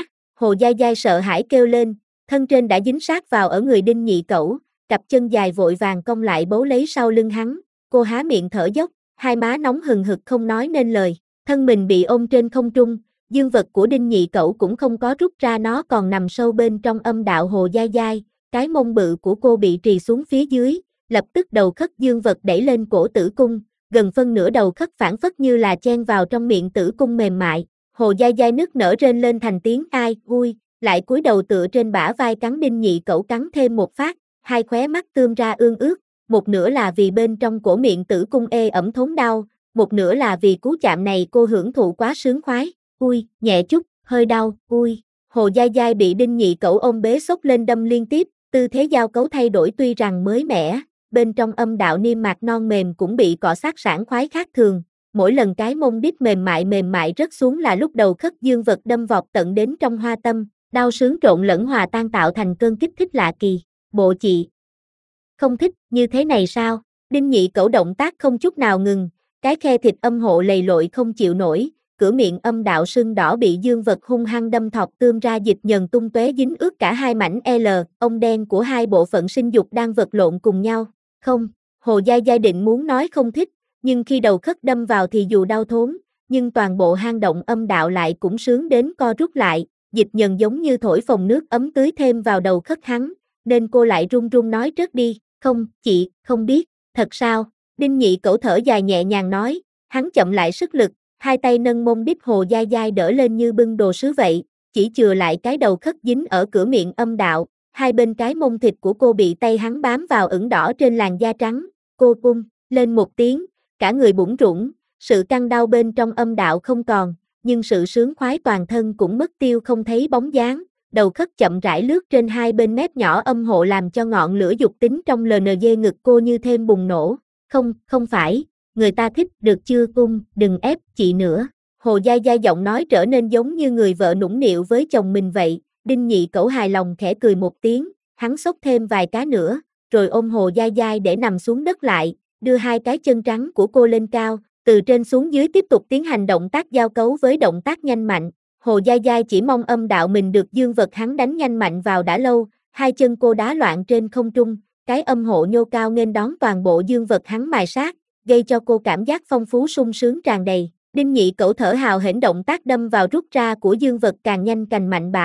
A: Hồ Giai Giai sợ hãi kêu lên, thân trên đã dính sát vào ở người Đinh Nhị Cẩu, cặp chân dài vội vàng cong lại bấu lấy sau lưng hắn, cô há miệng thở dốc, hai má nóng hừng hực không nói nên lời, thân mình bị ôm trên không trung, dương vật của Đinh Nhị Cẩu cũng không có rút ra nó còn nằm sâu bên trong âm đạo Hồ Giai Giai, cái mông bự của cô bị trì xuống phía dưới, lập tức đầu khất dương vật đẩy lên cổ tử cung, gần phân nửa đầu khất phản phất như là chen vào trong miệng tử cung mềm mại. Hồ Giai Giai nức nở rên lên thành tiếng ai, lại cúi đầu tựa trên bả vai cắn Đinh Nhị Cẩu cắn thêm một phát, hai khóe mắt tươm ra ương ướt, một nửa là vì bên trong cổ miệng tử cung ê ẩm thốn đau, một nửa là vì cú chạm này cô hưởng thụ quá sướng khoái, nhẹ chút, hơi đau, Hồ Giai Giai bị Đinh Nhị Cẩu ôm bế xốc lên đâm liên tiếp, tư thế giao cấu thay đổi tuy rằng mới mẻ, bên trong âm đạo niêm mạc non mềm cũng bị cọ sát sảng khoái khác thường. Mỗi lần cái mông đít mềm mại rớt xuống là lúc đầu khất dương vật đâm vọt tận đến trong hoa tâm, đau sướng trộn lẫn hòa tan tạo thành cơn kích thích lạ kỳ. Bộ chị không thích như thế này sao? Đinh Nhị Cẩu động tác không chút nào ngừng, cái khe thịt âm hộ lầy lội không chịu nổi, cửa miệng âm đạo sưng đỏ bị dương vật hung hăng đâm thọc tươm ra dịch nhờn tung tóe dính ướt cả hai mảnh ông đen của hai bộ phận sinh dục đang vật lộn cùng nhau. Không, Hồ Giai Giai định muốn nói không thích, nhưng khi đầu khất đâm vào thì dù đau thốn, nhưng toàn bộ hang động âm đạo lại cũng sướng đến co rút lại, dịch nhờn giống như thổi phồng nước ấm tưới thêm vào đầu khất hắn, nên cô lại run run nói trớt đi, không, chị, không biết, thật sao? Đinh Nhị Cẩu thở dài nhẹ nhàng nói, hắn chậm lại sức lực, hai tay nâng mông đít Hồ Giai Giai đỡ lên như bưng đồ sứ vậy, chỉ chừa lại cái đầu khất dính ở cửa miệng âm đạo, hai bên cái mông thịt của cô bị tay hắn bám vào ửng đỏ trên làn da trắng, cô bung lên một tiếng, cả người bủn rủn, sự căng đau bên trong âm đạo không còn, nhưng sự sướng khoái toàn thân cũng mất tiêu không thấy bóng dáng, đầu khất chậm rãi lướt trên hai bên mép nhỏ âm hộ làm cho ngọn lửa dục tính trong LNG ngực cô như thêm bùng nổ, không phải, người ta thích được chưa đừng ép chị nữa, Hồ Giai Giai giọng nói trở nên giống như người vợ nũng nịu với chồng mình vậy, Đinh Nhị Cẩu hài lòng khẽ cười một tiếng, hắn xốc thêm vài cá nữa, rồi ôm Hồ Giai Giai để nằm xuống đất lại, đưa hai cái chân trắng của cô lên cao, từ trên xuống dưới tiếp tục tiến hành động tác giao cấu với động tác nhanh mạnh. Hồ Giai Giai chỉ mong âm đạo mình được dương vật hắn đánh nhanh mạnh vào đã lâu, hai chân cô đá loạn trên không trung, cái âm hộ nhô cao nghênh đón toàn bộ dương vật hắn mài sát, gây cho cô cảm giác phong phú sung sướng tràn đầy. Đinh Nhị Cẩu thở hào hển động tác đâm vào rút ra của dương vật càng nhanh càng mạnh bạo,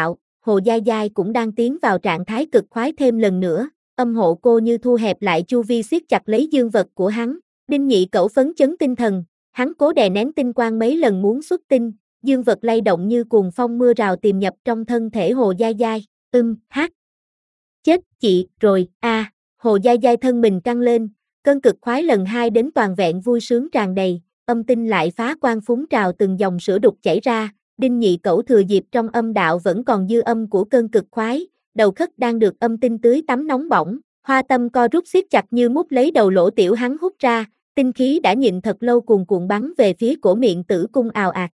A: Hồ Giai Giai cũng đang tiến vào trạng thái cực khoái thêm lần nữa, âm hộ cô như thu hẹp lại chu vi siết chặt lấy dương vật của hắn. Đinh Nhị Cẩu phấn chấn tinh thần, hắn cố đè nén tinh quang mấy lần muốn xuất tinh, dương vật lay động như cuồng phong mưa rào tiềm nhập trong thân thể Hồ Giai Giai. Hát. Chết chị rồi, Hồ Giai Giai thân mình căng lên, cơn cực khoái lần 2 đến toàn vẹn vui sướng tràn đầy, âm tinh lại phá quan phúng trào từng dòng sữa đục chảy ra. Đinh Nhị Cẩu thừa dịp trong âm đạo vẫn còn dư âm của cơn cực khoái, đầu khất đang được âm tinh tưới tắm nóng bỏng, hoa tâm co rút siết chặt như mút lấy đầu lỗ tiểu hắn hút ra, tinh khí đã nhịn thật lâu cuồn cuộn bắn về phía cổ miệng tử cung ào ạt.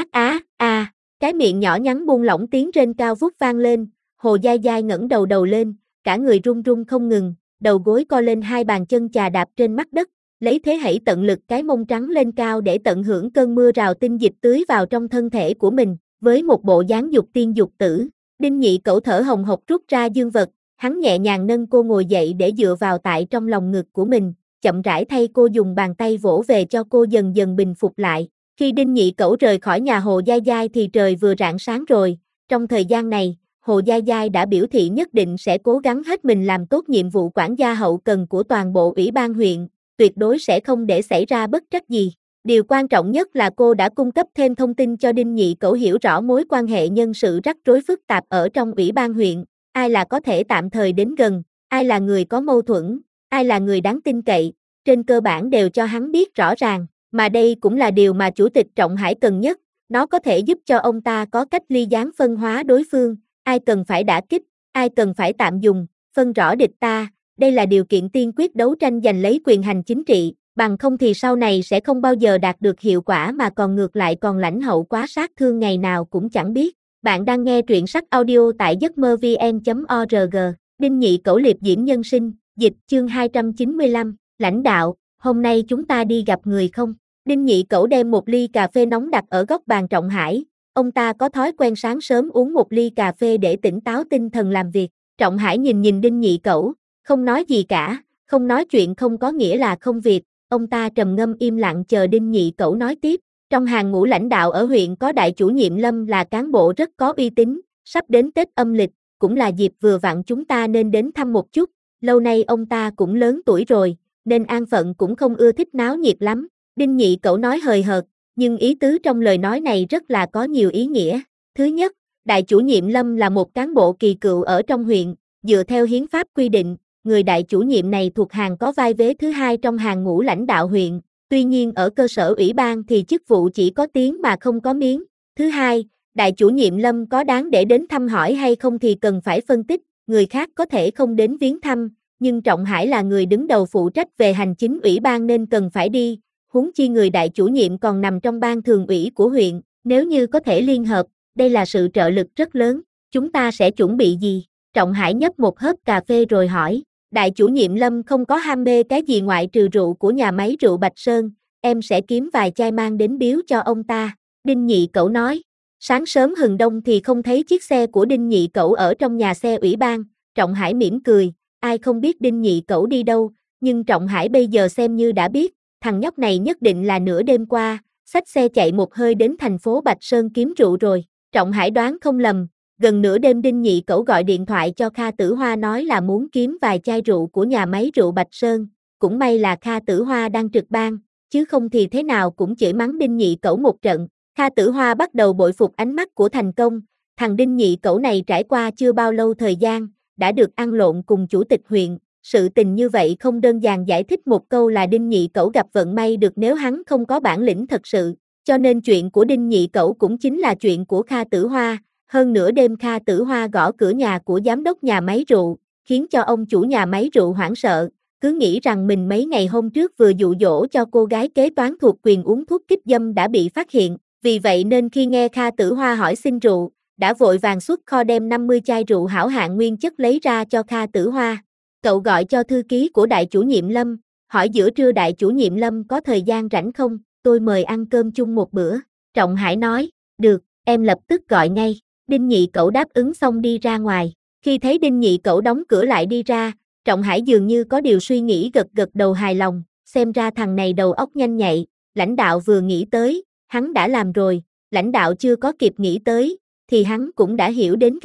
A: Cái miệng nhỏ nhắn buông lỏng tiếng rên cao vút vang lên, Hồ Giai Giai ngẩng đầu lên, cả người run run không ngừng, đầu gối co lên, hai bàn chân chà đạp trên mặt đất, lấy thế hãy tận lực cái mông trắng lên cao để tận hưởng cơn mưa rào tinh dịch tưới vào trong thân thể của mình, với một bộ dáng dục tiên dục tử. Đinh Nhị Cẩu thở hồng hộc rút ra dương vật, hắn nhẹ nhàng nâng cô ngồi dậy để dựa vào tại trong lòng ngực của mình, chậm rãi thay cô dùng bàn tay vỗ về cho cô dần dần bình phục lại. Khi Đinh Nhị Cẩu rời khỏi nhà Hồ Giai Giai thì trời vừa rạng sáng rồi, trong thời gian này, Hồ Giai Giai đã biểu thị nhất định sẽ cố gắng hết mình làm tốt nhiệm vụ quản gia hậu cần của toàn bộ ủy ban huyện, tuyệt đối sẽ không để xảy ra bất trắc gì. Điều quan trọng nhất là cô đã cung cấp thêm thông tin cho Đinh Nhị Cẩu hiểu rõ mối quan hệ nhân sự rắc rối phức tạp ở trong ủy ban huyện, ai là có thể tạm thời đến gần, ai là người có mâu thuẫn, ai là người đáng tin cậy, trên cơ bản đều cho hắn biết rõ ràng, mà đây cũng là điều mà Chủ tịch Trọng Hải cần nhất, nó có thể giúp cho ông ta có cách ly gián phân hóa đối phương, ai cần phải đả kích, ai cần phải tạm dùng, phân rõ địch ta, đây là điều kiện tiên quyết đấu tranh giành lấy quyền hành chính trị, bằng không thì sau này sẽ không bao giờ đạt được hiệu quả mà còn ngược lại còn lãnh hậu quá sát thương ngày nào cũng chẳng biết. Bạn đang nghe truyện sách audio tại giấc mơ vn.org, Đinh Nhị Cẩu liệp diễm nhân sinh, dịch chương 295, lãnh đạo, hôm nay chúng ta đi gặp người không? Đinh Nhị Cẩu đem một ly cà phê nóng đặt ở góc bàn Trọng Hải, ông ta có thói quen sáng sớm uống một ly cà phê để tỉnh táo tinh thần làm việc. Trọng Hải nhìn Đinh Nhị Cẩu, không nói gì cả, không nói chuyện không có nghĩa là không việc, ông ta trầm ngâm im lặng chờ Đinh Nhị Cẩu nói tiếp. Trong hàng ngũ lãnh đạo ở huyện có đại chủ nhiệm Lâm là cán bộ rất có uy tín, sắp đến Tết âm lịch, cũng là dịp vừa vặn chúng ta nên đến thăm một chút, lâu nay ông ta cũng lớn tuổi rồi, nên an phận cũng không ưa thích náo nhiệt lắm. Đinh Nhị Cẩu nói hời hợt, nhưng ý tứ trong lời nói này rất là có nhiều ý nghĩa. Thứ nhất, đại chủ nhiệm Lâm là một cán bộ kỳ cựu ở trong huyện, dựa theo hiến pháp quy định, người đại chủ nhiệm này thuộc hàng có vai vế thứ hai trong hàng ngũ lãnh đạo huyện. Tuy nhiên ở cơ sở ủy ban thì chức vụ chỉ có tiếng mà không có miếng. Thứ hai, đại chủ nhiệm Lâm có đáng để đến thăm hỏi hay không thì cần phải phân tích, người khác có thể không đến viếng thăm, nhưng Trọng Hải là người đứng đầu phụ trách về hành chính ủy ban nên cần phải đi, huống chi người đại chủ nhiệm còn nằm trong ban thường ủy của huyện, nếu như có thể liên hợp, đây là sự trợ lực rất lớn, chúng ta sẽ chuẩn bị gì? Trọng Hải nhấp một hớp cà phê rồi hỏi. Đại chủ nhiệm Lâm không có ham mê cái gì ngoại trừ rượu của nhà máy rượu Bạch Sơn, em sẽ kiếm vài chai mang đến biếu cho ông ta. Đinh Nhị Cẩu nói. Sáng sớm hừng đông thì không thấy chiếc xe của Đinh Nhị Cẩu ở trong nhà xe ủy ban, Trọng Hải mỉm cười, ai không biết Đinh Nhị Cẩu đi đâu, nhưng Trọng Hải bây giờ xem như đã biết, thằng nhóc này nhất định là nửa đêm qua, xách xe chạy một hơi đến thành phố Bạch Sơn kiếm rượu rồi. Trọng Hải đoán không lầm. Gần nửa đêm Đinh Nhị Cẩu gọi điện thoại cho Kha Tử Hoa nói là muốn kiếm vài chai rượu của nhà máy rượu Bạch Sơn, cũng may là Kha Tử Hoa đang trực ban, chứ không thì thế nào cũng chửi mắng Đinh Nhị Cẩu một trận. Kha Tử Hoa bắt đầu bội phục ánh mắt của thành công, thằng Đinh Nhị Cẩu này trải qua chưa bao lâu thời gian, đã được ăn lộn cùng chủ tịch huyện, sự tình như vậy không đơn giản giải thích một câu là Đinh Nhị Cẩu gặp vận may được nếu hắn không có bản lĩnh thật sự, cho nên chuyện của Đinh Nhị Cẩu cũng chính là chuyện của Kha Tử Hoa. Hơn nửa đêm Kha Tử Hoa gõ cửa nhà của giám đốc nhà máy rượu, khiến cho ông chủ nhà máy rượu hoảng sợ, cứ nghĩ rằng mình mấy ngày hôm trước vừa dụ dỗ cho cô gái kế toán thuộc quyền uống thuốc kích dâm đã bị phát hiện, vì vậy nên khi nghe Kha Tử Hoa hỏi xin rượu, đã vội vàng xuất kho đem 50 chai rượu hảo hạng nguyên chất lấy ra cho Kha Tử Hoa. Cậu gọi cho thư ký của đại chủ nhiệm Lâm, hỏi giữa trưa đại chủ nhiệm Lâm có thời gian rảnh không, tôi mời ăn cơm chung một bữa. Trọng Hải nói, được, em lập tức gọi ngay. Đinh Nhị Cẩu đáp ứng xong đi ra ngoài, khi thấy Đinh Nhị Cẩu đóng cửa lại đi ra, Trọng Hải dường như có điều suy nghĩ gật gật đầu hài lòng, xem ra thằng này đầu óc nhanh nhạy, lãnh đạo vừa nghĩ tới, hắn đã làm rồi, lãnh đạo chưa có kịp nghĩ tới, thì hắn cũng đã hiểu đến rồi.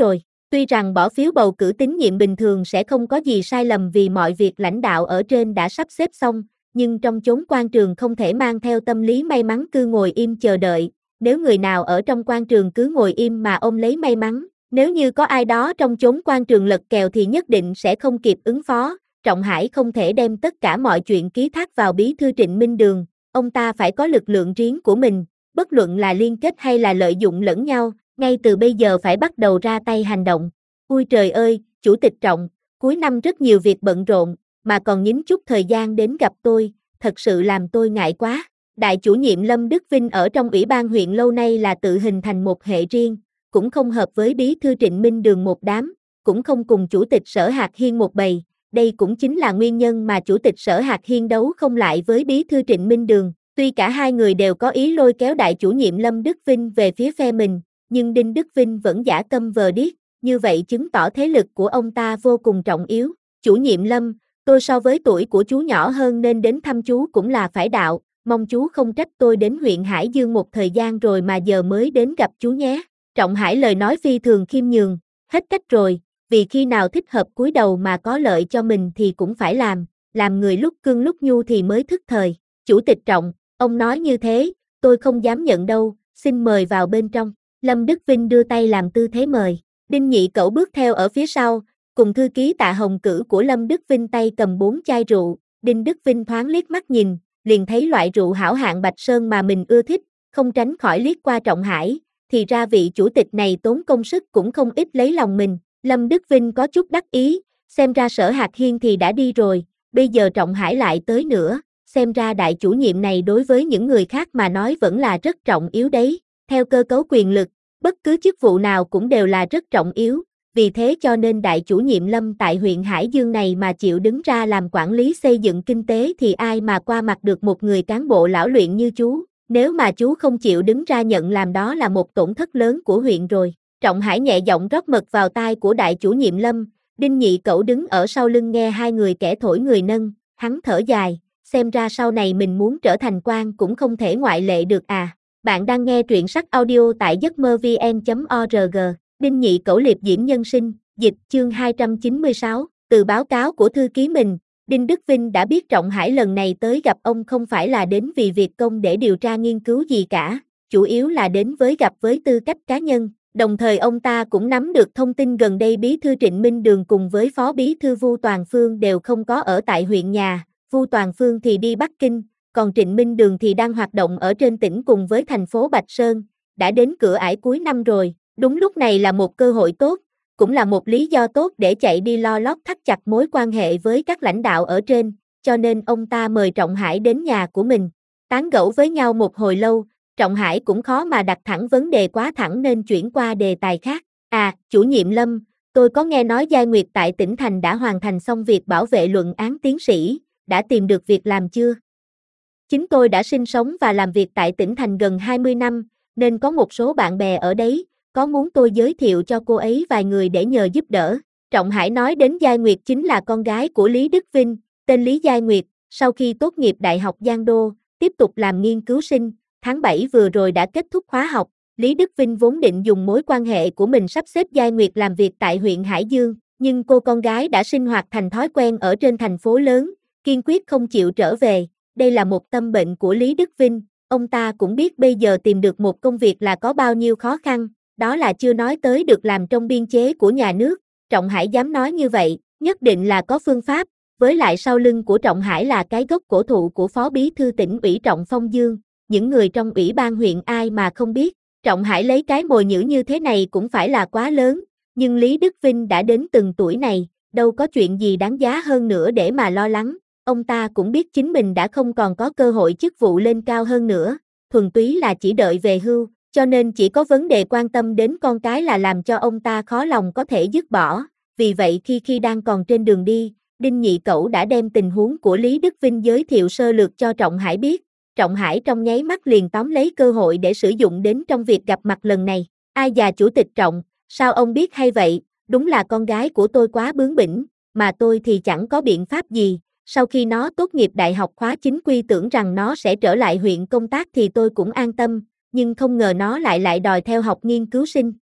A: Tuy rằng bỏ phiếu bầu cử tín nhiệm bình thường sẽ không có gì sai lầm vì mọi việc lãnh đạo ở trên đã sắp xếp xong, nhưng trong chốn quan trường không thể mang theo tâm lý may mắn cứ ngồi im chờ đợi, nếu người nào ở trong quan trường cứ ngồi im mà ôm lấy may mắn, nếu như có ai đó trong chốn quan trường lật kèo thì nhất định sẽ không kịp ứng phó. Trọng Hải không thể đem tất cả mọi chuyện ký thác vào bí thư Trịnh Minh Đường, ông ta phải có lực lượng riêng của mình, bất luận là liên kết hay là lợi dụng lẫn nhau, ngay từ bây giờ phải bắt đầu ra tay hành động. Ui trời ơi, Chủ tịch Trọng, cuối năm rất nhiều việc bận rộn, mà còn nhín chút thời gian đến gặp tôi, thật sự làm tôi ngại quá. Đại chủ nhiệm Lâm Đức Vinh ở trong ủy ban huyện lâu nay là tự hình thành một hệ riêng, cũng không hợp với bí thư Trịnh Minh Đường một đám, cũng không cùng chủ tịch Sở Hạc Hiên một bầy. Đây cũng chính là nguyên nhân mà chủ tịch Sở Hạc Hiên đấu không lại với bí thư Trịnh Minh Đường. Tuy cả hai người đều có ý lôi kéo đại chủ nhiệm Lâm Đức Vinh về phía phe mình, nhưng Đinh Đức Vinh vẫn giả câm vờ điếc, như vậy chứng tỏ thế lực của ông ta vô cùng trọng yếu. Chủ nhiệm Lâm, tôi so với tuổi của chú nhỏ hơn nên đến thăm chú cũng là phải đạo, mong chú không trách tôi đến huyện Hải Dương một thời gian rồi mà giờ mới đến gặp chú nhé. Trọng Hải lời nói phi thường khiêm nhường, hết cách rồi, vì khi nào thích hợp cúi đầu mà có lợi cho mình thì cũng phải làm người lúc cương lúc nhu thì mới thức thời. Chủ tịch Trọng, ông nói như thế, tôi không dám nhận đâu, xin mời vào bên trong. Lâm Đức Vinh đưa tay làm tư thế mời. Đinh Nhị Cẩu bước theo ở phía sau, cùng thư ký Tạ Hồng Cử của Lâm Đức Vinh tay cầm 4 chai rượu. Đinh Đức Vinh thoáng liếc mắt nhìn, liền thấy loại rượu hảo hạng Bạch Sơn mà mình ưa thích, không tránh khỏi liếc qua Trọng Hải, thì ra vị chủ tịch này tốn công sức cũng không ít lấy lòng mình. Lâm Đức Vinh có chút đắc ý, xem ra Sở Hạc Hiên thì đã đi rồi, bây giờ Trọng Hải lại tới nữa, xem ra đại chủ nhiệm này đối với những người khác mà nói vẫn là rất trọng yếu đấy. Theo cơ cấu quyền lực, bất cứ chức vụ nào cũng đều là rất trọng yếu, vì thế cho nên đại chủ nhiệm Lâm tại huyện Hải Dương này mà chịu đứng ra làm quản lý xây dựng kinh tế thì ai mà qua mặt được một người cán bộ lão luyện như chú, nếu mà chú không chịu đứng ra nhận làm đó là một tổn thất lớn của huyện rồi. Trọng Hải nhẹ giọng rót mật vào tai của đại chủ nhiệm Lâm, Đinh Nhị Cẩu đứng ở sau lưng nghe hai người kẻ thổi người nâng, hắn thở dài, xem ra sau này mình muốn trở thành quan cũng không thể ngoại lệ được à. Bạn đang nghe truyện sách audio tại giấc mơ vn.org, Đinh Nhị Cẩu liệp diễm nhân sinh, dịch chương 296, từ báo cáo của thư ký mình, Đinh Đức Vinh đã biết Trọng Hải lần này tới gặp ông không phải là đến vì việc công để điều tra nghiên cứu gì cả, chủ yếu là đến gặp với tư cách cá nhân. Đồng thời ông ta cũng nắm được thông tin gần đây bí thư Trịnh Minh Đường cùng với phó bí thư Vu Toàn Phương đều không có ở tại huyện nhà, Vu Toàn Phương thì đi Bắc Kinh, còn Trịnh Minh Đường thì đang hoạt động ở trên tỉnh cùng với thành phố Bạch Sơn, đã đến cửa ải cuối năm rồi, đúng lúc này là một cơ hội tốt, cũng là một lý do tốt để chạy đi lo lót thắt chặt mối quan hệ với các lãnh đạo ở trên, cho nên ông ta mời Trọng Hải đến nhà của mình, tán gẫu với nhau một hồi lâu. Trọng Hải cũng khó mà đặt thẳng vấn đề quá thẳng nên chuyển qua đề tài khác. À, chủ nhiệm Lâm, tôi có nghe nói Giai Nguyệt tại tỉnh thành đã hoàn thành xong việc bảo vệ luận án tiến sĩ, đã tìm được việc làm chưa? Chính tôi đã sinh sống và làm việc tại tỉnh thành gần 20 năm, nên có một số bạn bè ở đấy, có muốn tôi giới thiệu cho cô ấy vài người để nhờ giúp đỡ. Trọng Hải nói đến Giai Nguyệt chính là con gái của Lý Đức Vinh, tên Lý Giai Nguyệt, sau khi tốt nghiệp Đại học Giang Đô, tiếp tục làm nghiên cứu sinh. Tháng 7 vừa rồi đã kết thúc khóa học, Lý Đức Vinh vốn định dùng mối quan hệ của mình sắp xếp Giai Nguyệt làm việc tại huyện Hải Dương, nhưng cô con gái đã sinh hoạt thành thói quen ở trên thành phố lớn, kiên quyết không chịu trở về, đây là một tâm bệnh của Lý Đức Vinh, ông ta cũng biết bây giờ tìm được một công việc là có bao nhiêu khó khăn, đó là chưa nói tới được làm trong biên chế của nhà nước, Trọng Hải dám nói như vậy, nhất định là có phương pháp, với lại sau lưng của Trọng Hải là cái gốc cổ thụ của Phó Bí thư tỉnh ủy Trọng Phong Dương. Những người trong ủy ban huyện ai mà không biết, Trọng Hải lấy cái mồi nhữ như thế này cũng phải là quá lớn, nhưng Lý Đức Vinh đã đến từng tuổi này, đâu có chuyện gì đáng giá hơn nữa để mà lo lắng, ông ta cũng biết chính mình đã không còn có cơ hội chức vụ lên cao hơn nữa, thuần túy là chỉ đợi về hưu, cho nên chỉ có vấn đề quan tâm đến con cái là làm cho ông ta khó lòng có thể dứt bỏ, vì vậy khi đang còn trên đường đi, Đinh Nhị Cẩu đã đem tình huống của Lý Đức Vinh giới thiệu sơ lược cho Trọng Hải biết. Trọng Hải trong nháy mắt liền tóm lấy cơ hội để sử dụng đến trong việc gặp mặt lần này. Ai già chủ tịch Trọng, sao ông biết hay vậy, đúng là con gái của tôi quá bướng bỉnh, mà tôi thì chẳng có biện pháp gì. Sau khi nó tốt nghiệp đại học khóa chính quy tưởng rằng nó sẽ trở lại huyện công tác thì tôi cũng an tâm, nhưng không ngờ nó lại đòi theo học nghiên cứu sinh.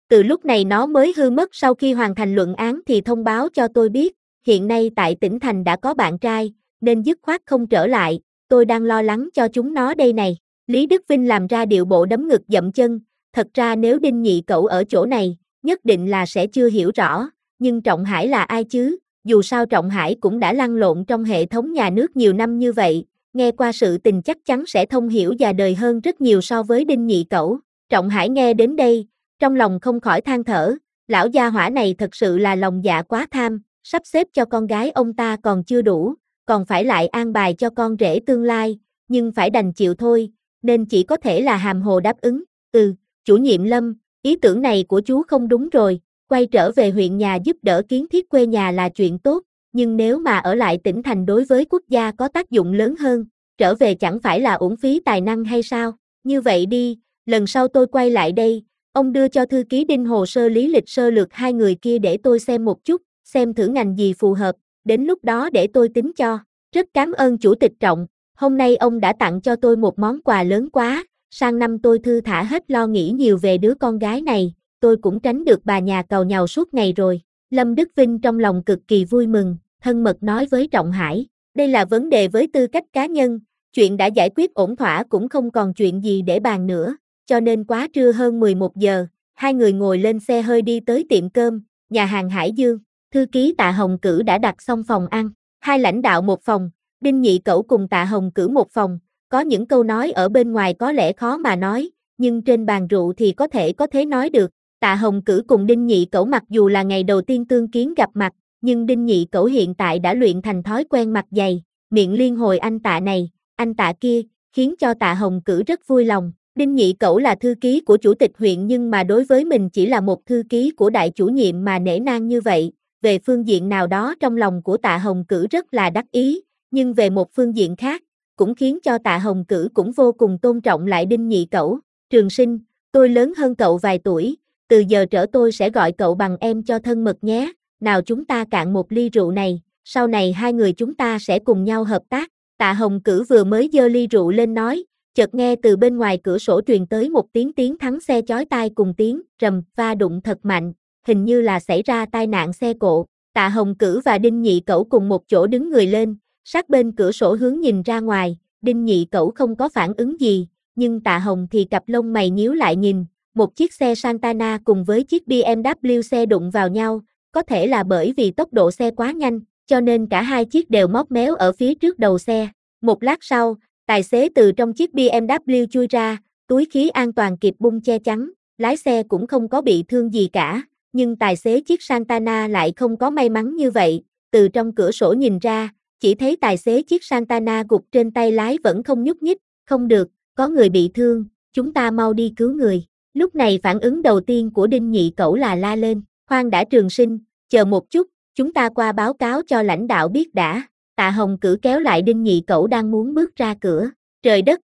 A: Từ lúc này nó mới hư mất, sau khi hoàn thành luận án thì thông báo cho tôi biết, hiện nay tại tỉnh thành đã có bạn trai, nên dứt khoát không trở lại, tôi đang lo lắng cho chúng nó đây này. Lý Đức Vinh làm ra điệu bộ đấm ngực dậm chân, thật ra nếu Đinh Nhị Cẩu ở chỗ này, nhất định là sẽ chưa hiểu rõ, nhưng Trọng Hải là ai chứ, dù sao Trọng Hải cũng đã lăn lộn trong hệ thống nhà nước nhiều năm như vậy, nghe qua sự tình chắc chắn sẽ thông hiểu và đời hơn rất nhiều so với Đinh Nhị Cẩu. Trọng Hải nghe đến đây, trong lòng không khỏi than thở, lão gia hỏa này thật sự là lòng dạ quá tham, sắp xếp cho con gái ông ta còn chưa đủ, còn phải lại an bài cho con rể tương lai, nhưng phải đành chịu thôi, nên chỉ có thể là hàm hồ đáp ứng. Chủ nhiệm Lâm, ý tưởng này của chú không đúng rồi, quay trở về huyện nhà giúp đỡ kiến thiết quê nhà là chuyện tốt, nhưng nếu mà ở lại tỉnh thành đối với quốc gia có tác dụng lớn hơn, trở về chẳng phải là uổng phí tài năng hay sao? Như vậy đi, lần sau tôi quay lại đây, ông đưa cho thư ký Đinh hồ sơ lý lịch sơ lược hai người kia để tôi xem một chút, xem thử ngành gì phù hợp, đến lúc đó để tôi tính cho. Rất cảm ơn Chủ tịch Trọng, hôm nay ông đã tặng cho tôi một món quà lớn quá, sang năm tôi thư thả hết lo nghĩ nhiều về đứa con gái này, tôi cũng tránh được bà nhà càu nhàu suốt ngày rồi. Lâm Đức Vinh trong lòng cực kỳ vui mừng, thân mật nói với Trọng Hải, đây là vấn đề với tư cách cá nhân, chuyện đã giải quyết ổn thỏa cũng không còn chuyện gì để bàn nữa, cho nên quá trưa hơn 11 giờ, hai người ngồi lên xe hơi đi tới tiệm cơm, nhà hàng Hải Dương. Thư ký Tạ Hồng Cử đã đặt xong phòng ăn, hai lãnh đạo một phòng, Đinh Nhị Cẩu cùng Tạ Hồng Cử một phòng, có những câu nói ở bên ngoài có lẽ khó mà nói, nhưng trên bàn rượu thì có thể nói được. Tạ Hồng Cử cùng Đinh Nhị Cẩu mặc dù là ngày đầu tiên tương kiến gặp mặt, nhưng Đinh Nhị Cẩu hiện tại đã luyện thành thói quen mặt dày, miệng liên hồi anh Tạ này, anh Tạ kia, khiến cho Tạ Hồng Cử rất vui lòng. Đinh Nhị Cẩu là thư ký của chủ tịch huyện nhưng mà đối với mình chỉ là một thư ký của đại chủ nhiệm mà nể nang như vậy, về phương diện nào đó trong lòng của Tạ Hồng Cử rất là đắc ý, nhưng về một phương diện khác, cũng khiến cho Tạ Hồng Cử cũng vô cùng tôn trọng lại Đinh Nhị Cẩu. Trường Sinh, tôi lớn hơn cậu vài tuổi, từ giờ trở tôi sẽ gọi cậu bằng em cho thân mật nhé, nào chúng ta cạn một ly rượu này, sau này hai người chúng ta sẽ cùng nhau hợp tác. Tạ Hồng Cử vừa mới giơ ly rượu lên nói, chợt nghe từ bên ngoài cửa sổ truyền tới một tiếng thắng xe chói tai cùng tiếng rầm va đụng thật mạnh, hình như là xảy ra tai nạn xe cộ. Tạ Hồng Cử và Đinh Nhị Cẩu cùng một chỗ đứng người lên, sát bên cửa sổ hướng nhìn ra ngoài, Đinh Nhị Cẩu không có phản ứng gì, nhưng Tạ Hồng thì cặp lông mày nhíu lại nhìn, một chiếc xe Santana cùng với chiếc BMW xe đụng vào nhau, có thể là bởi vì tốc độ xe quá nhanh, cho nên cả hai chiếc đều móp méo ở phía trước đầu xe. Một lát sau, tài xế từ trong chiếc BMW chui ra, túi khí an toàn kịp bung che chắn, lái xe cũng không có bị thương gì cả, nhưng tài xế chiếc Santana lại không có may mắn như vậy, từ trong cửa sổ nhìn ra, chỉ thấy tài xế chiếc Santana gục trên tay lái vẫn không nhúc nhích, không được, có người bị thương, chúng ta mau đi cứu người. Lúc này phản ứng đầu tiên của Đinh Nhị Cẩu là la lên, khoan đã Trường Sinh, chờ một chút, chúng ta qua báo cáo cho lãnh đạo biết đã. Tạ Hồng Cử kéo lại Đinh Nhị Cẩu đang muốn bước ra cửa, trời đất!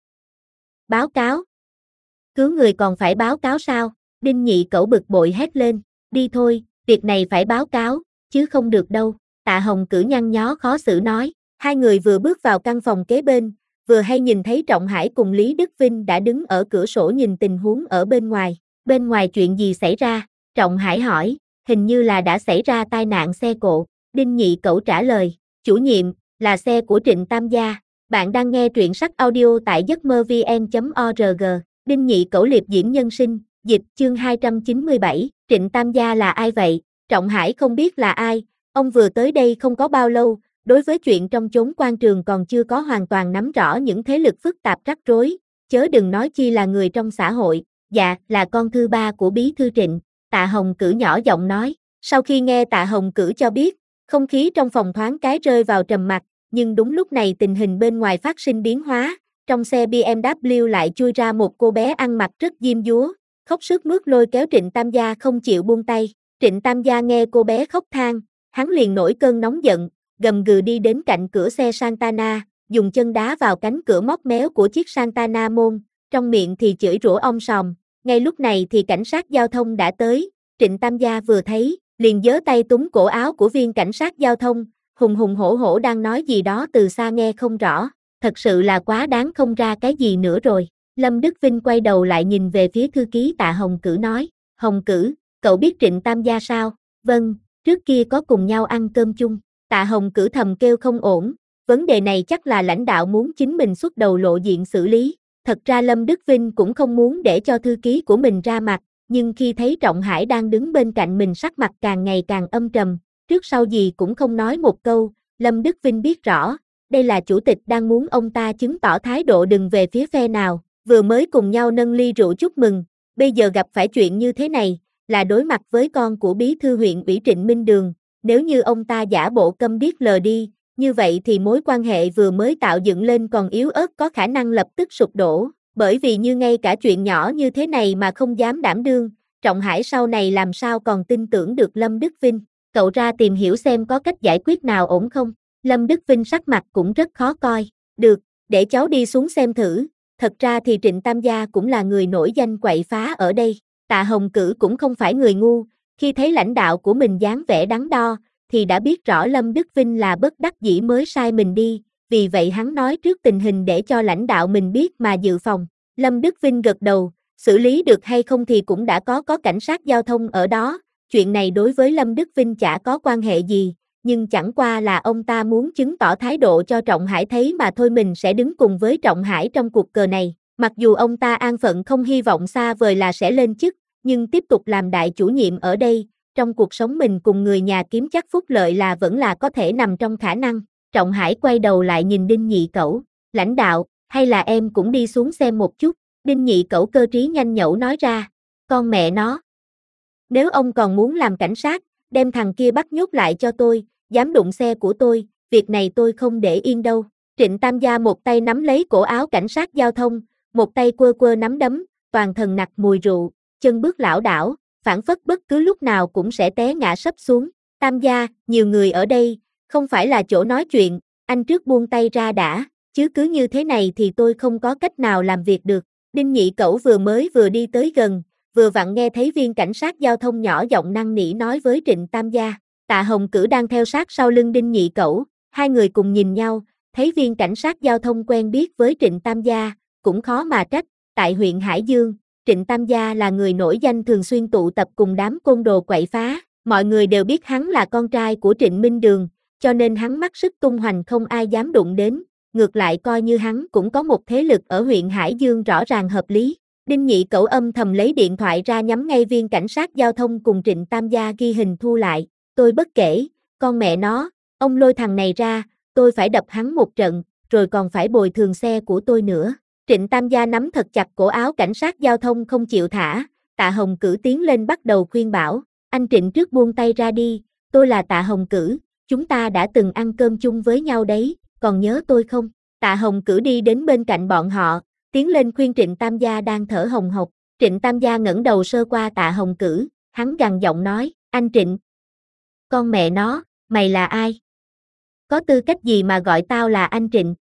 A: Báo cáo! Cứu người còn phải báo cáo sao? Đinh Nhị Cẩu bực bội hét lên, đi thôi, việc này phải báo cáo, chứ không được đâu. Tạ Hồng Cử nhăn nhó khó xử nói, hai người vừa bước vào căn phòng kế bên, vừa hay nhìn thấy Trọng Hải cùng Lý Đức Vinh đã đứng ở cửa sổ nhìn tình huống ở bên ngoài. Bên ngoài chuyện gì xảy ra? Trọng Hải hỏi, hình như là đã xảy ra tai nạn xe cộ. Đinh Nhị Cẩu trả lời, chủ nhiệm, là xe của Trịnh Tam Gia. Bạn đang nghe truyện sách audio tại giấc mơ vn.org. Đinh Nhị Cẩu liệp diễm nhân sinh, dịch chương 297. Trịnh Tam Gia là ai vậy? Trọng Hải không biết là ai, ông vừa tới đây không có bao lâu, đối với chuyện trong chốn quan trường còn chưa có hoàn toàn nắm rõ những thế lực phức tạp rắc rối, chớ đừng nói chi là người trong xã hội. Dạ, là con thứ ba của bí thư Trịnh, Tạ Hồng Cử nhỏ giọng nói. Sau khi nghe Tạ Hồng Cử cho biết, không khí trong phòng thoáng cái rơi vào trầm mặc, nhưng đúng lúc này tình hình bên ngoài phát sinh biến hóa, trong xe BMW lại chui ra một cô bé ăn mặc rất diêm dúa, khóc sướt mướt lôi kéo Trịnh Tam Gia không chịu buông tay. Trịnh Tam Gia nghe cô bé khóc than, hắn liền nổi cơn nóng giận, gầm gừ đi đến cạnh cửa xe Santana, dùng chân đá vào cánh cửa móp méo của chiếc Santana môn, trong miệng thì chửi rủa om sòm. Ngay lúc này thì cảnh sát giao thông đã tới, Trịnh Tam Gia vừa thấy, liền giơ tay túm cổ áo của viên cảnh sát giao thông, hùng hùng hổ hổ đang nói gì đó từ xa nghe không rõ, thật sự là quá đáng không ra cái gì nữa rồi. Lâm Đức Vinh quay đầu lại nhìn về phía thư ký Tạ Hồng Cử nói, Hồng Cử, cậu biết Trịnh Tam gia sao? Vâng, trước kia có cùng nhau ăn cơm chung. Tạ Hồng Cử thầm kêu không ổn, vấn đề này chắc là lãnh đạo muốn chính mình xuất đầu lộ diện xử lý. Thật ra Lâm Đức Vinh cũng không muốn để cho thư ký của mình ra mặt, nhưng khi thấy Trọng Hải đang đứng bên cạnh mình sắc mặt càng ngày càng âm trầm, trước sau gì cũng không nói một câu, Lâm Đức Vinh biết rõ, đây là chủ tịch đang muốn ông ta chứng tỏ thái độ đừng về phía phe nào, vừa mới cùng nhau nâng ly rượu chúc mừng, bây giờ gặp phải chuyện như thế này, là đối mặt với con của bí thư huyện ủy Trịnh Minh Đường, nếu như ông ta giả bộ câm điếc lờ đi, như vậy thì mối quan hệ vừa mới tạo dựng lên còn yếu ớt có khả năng lập tức sụp đổ, bởi vì như ngay cả chuyện nhỏ như thế này mà không dám đảm đương, Trọng Hải sau này làm sao còn tin tưởng được Lâm Đức Vinh, cậu ra tìm hiểu xem có cách giải quyết nào ổn không? Lâm Đức Vinh sắc mặt cũng rất khó coi, được, để cháu đi xuống xem thử, thật ra thì Trịnh Tam gia cũng là người nổi danh quậy phá ở đây, Tạ Hồng Cử cũng không phải người ngu, khi thấy lãnh đạo của mình dáng vẻ đắn đo, thì đã biết rõ Lâm Đức Vinh là bất đắc dĩ mới sai mình đi, vì vậy hắn nói trước tình hình để cho lãnh đạo mình biết mà dự phòng. Lâm Đức Vinh gật đầu, xử lý được hay không thì cũng đã có cảnh sát giao thông ở đó, chuyện này đối với Lâm Đức Vinh chả có quan hệ gì, nhưng chẳng qua là ông ta muốn chứng tỏ thái độ cho Trọng Hải thấy mà thôi, mình sẽ đứng cùng với Trọng Hải trong cuộc cờ này, mặc dù ông ta an phận không hy vọng xa vời là sẽ lên chức, nhưng tiếp tục làm đại chủ nhiệm ở đây, trong cuộc sống mình cùng người nhà kiếm chắc phúc lợi là vẫn là có thể nằm trong khả năng. Trọng Hải quay đầu lại nhìn Đinh Nhị Cẩu, lãnh đạo, hay là em cũng đi xuống xem một chút, Đinh Nhị Cẩu cơ trí nhanh nhẩu nói ra, con mẹ nó. Nếu ông còn muốn làm cảnh sát, đem thằng kia bắt nhốt lại cho tôi, dám đụng xe của tôi, việc này tôi không để yên đâu. Trịnh Tam gia một tay nắm lấy cổ áo cảnh sát giao thông, một tay quơ quơ nắm đấm, toàn thân nặc mùi rượu, chân bước lảo đảo, phảng phất bất cứ lúc nào cũng sẽ té ngã sấp xuống. Tam gia, nhiều người ở đây, không phải là chỗ nói chuyện, anh trước buông tay ra đã, chứ cứ như thế này thì tôi không có cách nào làm việc được. Đinh Nhị Cẩu vừa đi tới gần, vừa vặn nghe thấy viên cảnh sát giao thông nhỏ giọng năn nỉ nói với Trịnh Tam gia. Tạ Hồng Cử đang theo sát sau lưng Đinh Nhị Cẩu, hai người cùng nhìn nhau, thấy viên cảnh sát giao thông quen biết với Trịnh Tam gia, cũng khó mà trách, tại huyện Hải Dương, Trịnh Tam gia là người nổi danh thường xuyên tụ tập cùng đám côn đồ quậy phá, mọi người đều biết hắn là con trai của Trịnh Minh Đường, cho nên hắn mắc sức tung hoành không ai dám đụng đến, ngược lại coi như hắn cũng có một thế lực ở huyện Hải Dương rõ ràng hợp lý. Đinh Nhị Cẩu âm thầm lấy điện thoại ra nhắm ngay viên cảnh sát giao thông cùng Trịnh Tam gia ghi hình thu lại, tôi bất kể, con mẹ nó, ông lôi thằng này ra, tôi phải đập hắn một trận, rồi còn phải bồi thường xe của tôi nữa. Trịnh Tam gia nắm thật chặt cổ áo cảnh sát giao thông không chịu thả, Tạ Hồng Cử tiến lên bắt đầu khuyên bảo, anh Trịnh trước buông tay ra đi, tôi là Tạ Hồng Cử, chúng ta đã từng ăn cơm chung với nhau đấy, còn nhớ tôi không? Tạ Hồng Cử đi đến bên cạnh bọn họ, tiến lên khuyên Trịnh Tam gia đang thở hồng hộc. Trịnh Tam gia ngẩng đầu sơ qua Tạ Hồng Cử, hắn gằn giọng nói, anh Trịnh, con mẹ nó, mày là ai? Có tư cách gì mà gọi tao là anh Trịnh?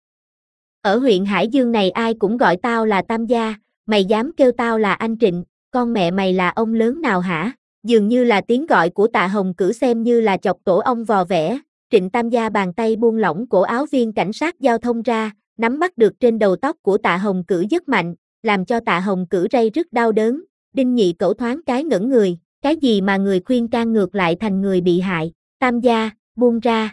A: Ở huyện Hải Dương này ai cũng gọi tao là Tam gia, mày dám kêu tao là anh Trịnh, con mẹ mày là ông lớn nào hả? Dường như là tiếng gọi của Tạ Hồng Cử xem như là chọc tổ ong vò vẽ, Trịnh Tam gia bàn tay buông lỏng cổ áo viên cảnh sát giao thông ra, nắm bắt được trên đầu tóc của Tạ Hồng Cử rất mạnh, làm cho Tạ Hồng Cử ray rất đau đớn. Đinh Nhị Cẩu thoáng cái ngẩn người, cái gì mà người khuyên can ngược lại thành người bị hại. Tam gia, buông ra.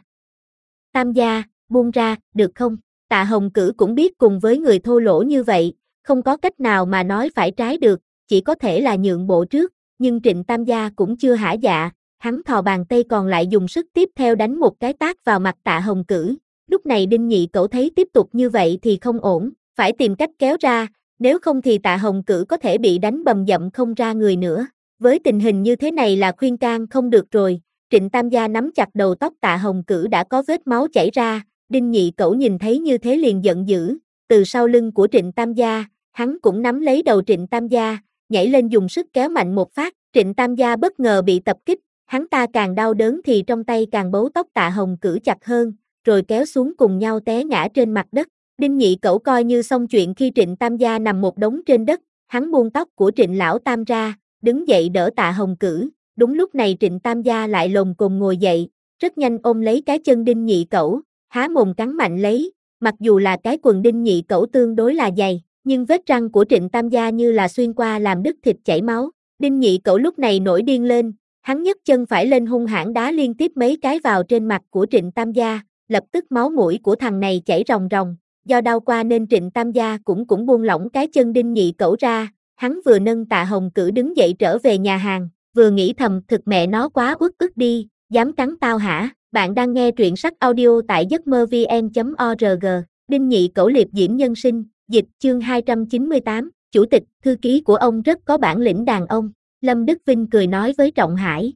A: Tam gia, buông ra, được không? Tạ Hồng Cử cũng biết cùng với người thô lỗ như vậy, không có cách nào mà nói phải trái được, chỉ có thể là nhượng bộ trước, nhưng Trịnh Tam gia cũng chưa hả dạ, hắn thò bàn tay còn lại dùng sức tiếp theo đánh một cái tát vào mặt Tạ Hồng Cử. Lúc này Đinh Nhị Cẩu thấy tiếp tục như vậy thì không ổn, phải tìm cách kéo ra, nếu không thì Tạ Hồng Cử có thể bị đánh bầm dậm không ra người nữa. Với tình hình như thế này là khuyên can không được rồi, Trịnh Tam gia nắm chặt đầu tóc Tạ Hồng Cử đã có vết máu chảy ra, Đinh Nhị Cẩu nhìn thấy như thế liền giận dữ, từ sau lưng của Trịnh Tam gia, hắn cũng nắm lấy đầu Trịnh Tam gia, nhảy lên dùng sức kéo mạnh một phát, Trịnh Tam gia bất ngờ bị tập kích, hắn ta càng đau đớn thì trong tay càng bấu tóc Tạ Hồng Cử chặt hơn, rồi kéo xuống cùng nhau té ngã trên mặt đất. Đinh Nhị Cẩu coi như xong chuyện khi Trịnh Tam gia nằm một đống trên đất, hắn buông tóc của Trịnh Lão Tam ra, đứng dậy đỡ Tạ Hồng Cử. Đúng lúc này Trịnh Tam gia lại lồm cồm ngồi dậy, rất nhanh ôm lấy cái chân Đinh Nhị Cẩu, há mồm cắn mạnh lấy, mặc dù là cái quần Đinh Nhị Cẩu tương đối là dày, nhưng vết răng của Trịnh Tam gia như là xuyên qua làm đứt thịt chảy máu. Đinh Nhị Cẩu lúc này nổi điên lên, hắn nhấc chân phải lên hung hãn đá liên tiếp mấy cái vào trên mặt của Trịnh Tam Gia, lập tức máu mũi của thằng này chảy ròng ròng, do đau qua nên Trịnh Tam Gia cũng buông lỏng cái chân Đinh Nhị Cẩu ra, hắn vừa nâng Tạ Hồng Cử đứng dậy trở về nhà hàng, vừa nghĩ thầm thực mẹ nó quá uất ức đi, dám cắn tao hả? Bạn đang nghe truyện sách audio tại giấc mơ vn.org, Đinh Nhị Cẩu liệp diễm nhân sinh, dịch chương 298, chủ tịch, thư ký của ông rất có bản lĩnh đàn ông. Lâm Đức Vinh cười nói với Trọng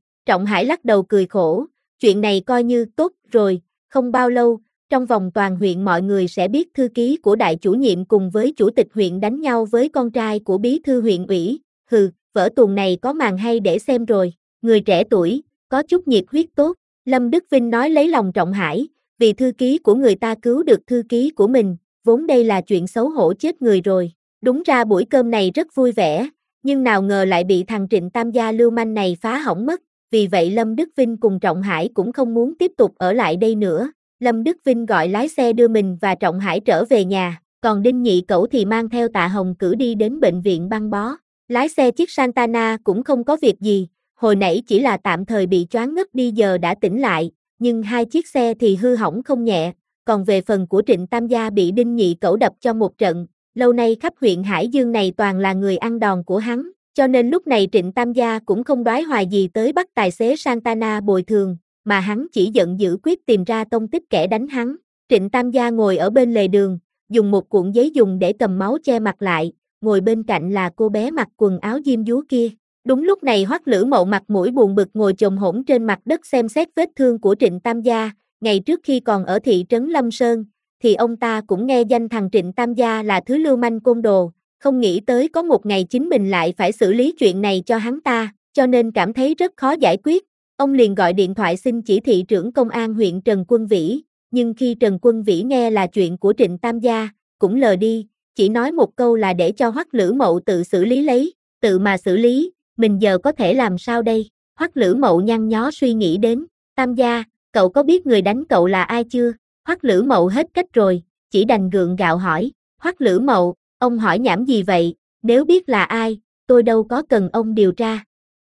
A: Hải lắc đầu cười khổ, chuyện này coi như tốt rồi, không bao lâu, trong vòng toàn huyện mọi người sẽ biết thư ký của đại chủ nhiệm cùng với chủ tịch huyện đánh nhau với con trai của bí thư huyện ủy, vở tuồng này có màn hay để xem rồi, người trẻ tuổi, có chút nhiệt huyết tốt, Lâm Đức Vinh nói lấy lòng Trọng Hải, vì thư ký của người ta cứu được thư ký của mình, vốn đây là chuyện xấu hổ chết người rồi, đúng ra buổi cơm này rất vui vẻ, nhưng nào ngờ lại bị thằng Trịnh Tam Gia lưu manh này phá hỏng mất, vì vậy Lâm Đức Vinh cùng Trọng Hải cũng không muốn tiếp tục ở lại đây nữa. Lâm Đức Vinh gọi lái xe đưa mình và Trọng Hải trở về nhà, còn Đinh Nhị Cẩu thì mang theo Tạ Hồng Cử đi đến bệnh viện băng bó. Lái xe chiếc Santana cũng không có việc gì, hồi nãy chỉ là tạm thời bị choáng ngất đi giờ đã tỉnh lại, nhưng hai chiếc xe thì hư hỏng không nhẹ, còn về phần của Trịnh Tam Gia bị Đinh Nhị Cẩu đập cho một trận, lâu nay khắp huyện Hải Dương này toàn là người ăn đòn của hắn, cho nên lúc này Trịnh Tam Gia cũng không đoái hoài gì tới bắt tài xế Santana bồi thường, mà hắn chỉ giận dữ quyết tìm ra tông tích kẻ đánh hắn. Trịnh Tam Gia ngồi ở bên lề đường, dùng một cuộn giấy dùng để cầm máu che mặt lại, ngồi bên cạnh là cô bé mặc quần áo diêm dúa kia. Đúng lúc này Hoắc Lữ Mậu mặt mũi buồn bực ngồi chồm hổm trên mặt đất xem xét vết thương của Trịnh Tam Gia, ngày trước khi còn ở thị trấn Lâm Sơn, thì ông ta cũng nghe danh thằng Trịnh Tam Gia là thứ lưu manh côn đồ, không nghĩ tới có một ngày chính mình lại phải xử lý chuyện này cho hắn ta, cho nên cảm thấy rất khó giải quyết. Ông liền gọi điện thoại xin chỉ thị trưởng công an huyện Trần Quân Vĩ, nhưng khi Trần Quân Vĩ nghe là chuyện của Trịnh Tam Gia, cũng lờ đi, chỉ nói một câu là để cho Hoắc Lữ Mậu tự xử lý lấy, tự mà xử lý, mình giờ có thể làm sao đây? Hoắc Lữ Mậu nhăn nhó suy nghĩ đến, Tam Gia, cậu có biết người đánh cậu là ai chưa? Hoắc Lữ Mậu hết cách rồi, chỉ đành gượng gạo hỏi, Hoắc Lữ Mậu, ông hỏi nhảm gì vậy, nếu biết là ai, tôi đâu có cần ông điều tra.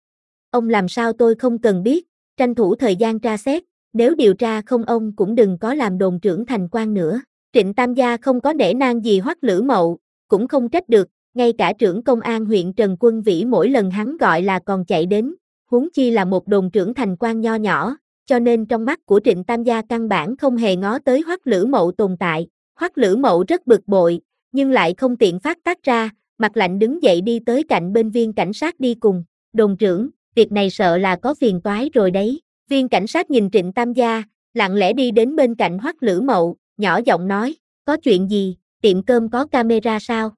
A: Ông làm sao tôi không cần biết, tranh thủ thời gian tra xét, nếu điều tra không ông cũng đừng có làm đồn trưởng thành quan nữa. Trịnh Tam Gia không có nể nang gì Hoắc Lữ Mậu, cũng không trách được, ngay cả trưởng công an huyện Trần Quân Vĩ mỗi lần hắn gọi là còn chạy đến, huống chi là một đồn trưởng thành quan nho nhỏ, cho nên trong mắt của Trịnh Tam Gia căn bản không hề ngó tới Hoắc Lữ Mậu tồn tại. Hoắc Lữ Mậu rất bực bội, nhưng lại không tiện phát tác ra, mặt lạnh đứng dậy đi tới cạnh bên viên cảnh sát đi cùng, đồn trưởng, việc này sợ là có phiền toái rồi đấy. Viên cảnh sát nhìn Trịnh Tam Gia, lặng lẽ đi đến bên cạnh Hoắc Lữ Mậu, nhỏ giọng nói, có chuyện gì, tiệm cơm có camera sao?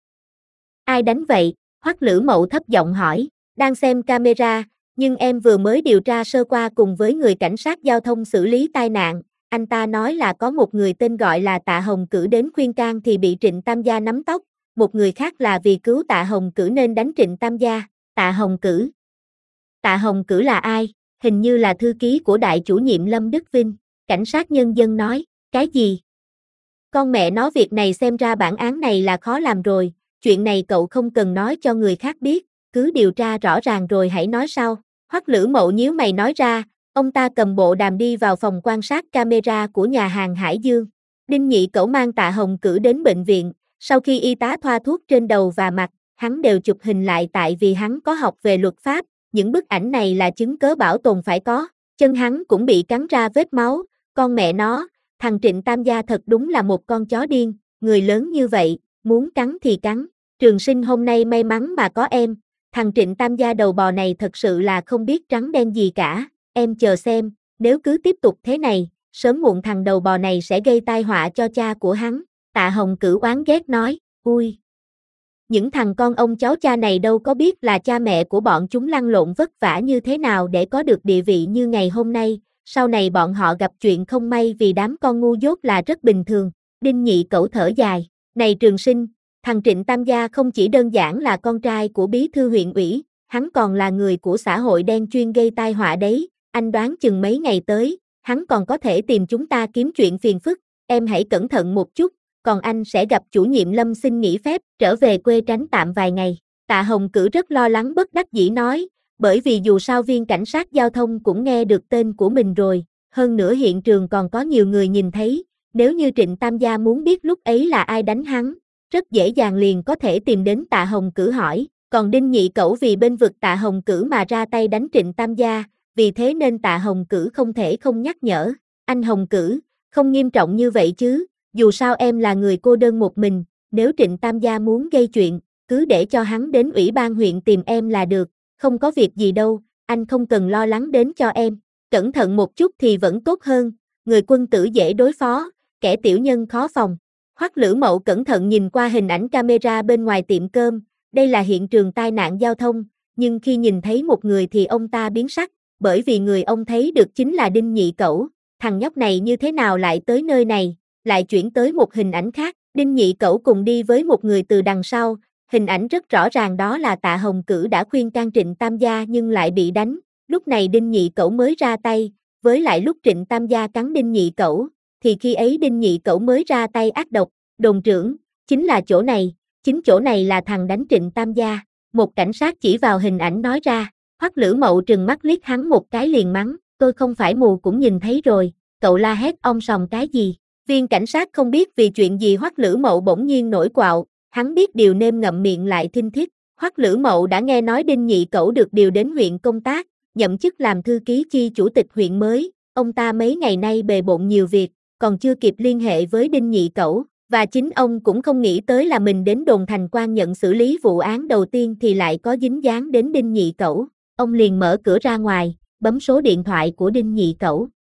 A: Ai đánh vậy? Hoắc Lữ Mậu thấp giọng hỏi, đang xem camera, nhưng em vừa mới điều tra sơ qua cùng với người cảnh sát giao thông xử lý tai nạn, anh ta nói là có một người tên gọi là Tạ Hồng Cử đến khuyên can thì bị Trịnh Tam Gia nắm tóc, một người khác là vì cứu Tạ Hồng Cử nên đánh Trịnh Tam Gia. Tạ Hồng Cử? Tạ Hồng Cử là ai? Hình như là thư ký của đại chủ nhiệm Lâm Đức Vinh. Cảnh sát nhân dân nói, cái gì? Con mẹ nó, việc này xem ra bản án này là khó làm rồi, chuyện này cậu không cần nói cho người khác biết, cứ điều tra rõ ràng rồi hãy nói sau. Hoắc Lữ Mậu nhíu mày nói ra, ông ta cầm bộ đàm đi vào phòng quan sát camera của nhà hàng Hải Dương. Đinh Nhị Cẩu mang Tạ Hồng Cử đến bệnh viện, sau khi y tá thoa thuốc trên đầu và mặt, hắn đều chụp hình lại tại vì hắn có học về luật pháp, những bức ảnh này là chứng cớ bảo tồn phải có, chân hắn cũng bị cắn ra vết máu, con mẹ nó, thằng Trịnh Tam Gia thật đúng là một con chó điên, người lớn như vậy, muốn cắn thì cắn, Trường Sinh hôm nay may mắn mà có em, thằng Trịnh Tam Gia đầu bò này thật sự là không biết trắng đen gì cả, em chờ xem, nếu cứ tiếp tục thế này, sớm muộn thằng đầu bò này sẽ gây tai họa cho cha của hắn. Tạ Hồng Cử oán ghét nói, ui, những thằng con ông cháu cha này đâu có biết là cha mẹ của bọn chúng lăn lộn vất vả như thế nào để có được địa vị như ngày hôm nay, sau này bọn họ gặp chuyện không may vì đám con ngu dốt là rất bình thường. Đinh Nhị Cẩu thở dài, này Trường Sinh, thằng Trịnh Tam Gia không chỉ đơn giản là con trai của bí thư huyện ủy, hắn còn là người của xã hội đen chuyên gây tai họa đấy, anh đoán chừng mấy ngày tới, hắn còn có thể tìm chúng ta kiếm chuyện phiền phức, em hãy cẩn thận một chút, còn anh sẽ gặp chủ nhiệm Lâm xin nghỉ phép, trở về quê tránh tạm vài ngày. Tạ Hồng Cử rất lo lắng bất đắc dĩ nói, bởi vì dù sao viên cảnh sát giao thông cũng nghe được tên của mình rồi, hơn nữa hiện trường còn có nhiều người nhìn thấy, nếu như Trịnh Tam Gia muốn biết lúc ấy là ai đánh hắn, rất dễ dàng liền có thể tìm đến Tạ Hồng Cử hỏi, còn Đinh Nhị Cẩu vì bên vực Tạ Hồng Cử mà ra tay đánh Trịnh Tam Gia, vì thế nên Tạ Hồng Cử không thể không nhắc nhở, anh Hồng Cử, không nghiêm trọng như vậy chứ, dù sao em là người cô đơn một mình, nếu Trịnh Tam Gia muốn gây chuyện, cứ để cho hắn đến ủy ban huyện tìm em là được, không có việc gì đâu, anh không cần lo lắng đến cho em, cẩn thận một chút thì vẫn tốt hơn, người quân tử dễ đối phó, kẻ tiểu nhân khó phòng. Hoắc Lữ Mậu cẩn thận nhìn qua hình ảnh camera bên ngoài tiệm cơm, đây là hiện trường tai nạn giao thông, nhưng khi nhìn thấy một người thì ông ta biến sắc, bởi vì người ông thấy được chính là Đinh Nhị Cẩu, thằng nhóc này như thế nào lại tới nơi này, lại chuyển tới một hình ảnh khác, Đinh Nhị Cẩu cùng đi với một người từ đằng sau, hình ảnh rất rõ ràng đó là Tạ Hồng Cử đã khuyên can Trịnh Tam Gia nhưng lại bị đánh, lúc này Đinh Nhị Cẩu mới ra tay, với lại lúc Trịnh Tam Gia cắn Đinh Nhị Cẩu, thì khi ấy Đinh Nhị Cẩu mới ra tay ác độc, đồn trưởng, chính là chỗ này, chính chỗ này là thằng đánh Trịnh Tam Gia, một cảnh sát chỉ vào hình ảnh nói ra, Hoắc Lữ Mậu trừng mắt liếc hắn một cái liền mắng, tôi không phải mù cũng nhìn thấy rồi, cậu la hét ong sòm cái gì, viên cảnh sát không biết vì chuyện gì Hoắc Lữ Mậu bỗng nhiên nổi quạo, hắn biết điều nên ngậm miệng lại thinh thít, Hoắc Lữ Mậu đã nghe nói Đinh Nhị Cẩu được điều đến huyện công tác, nhậm chức làm thư ký chi chủ tịch huyện mới, ông ta mấy ngày nay bề bộn nhiều việc, còn chưa kịp liên hệ với Đinh Nhị Cẩu, và chính ông cũng không nghĩ tới là mình đến đồn Thành Quan nhận xử lý vụ án đầu tiên thì lại có dính dáng đến Đinh Nhị Cẩu, ông liền mở cửa ra ngoài, bấm số điện thoại của Đinh Nhị Cẩu,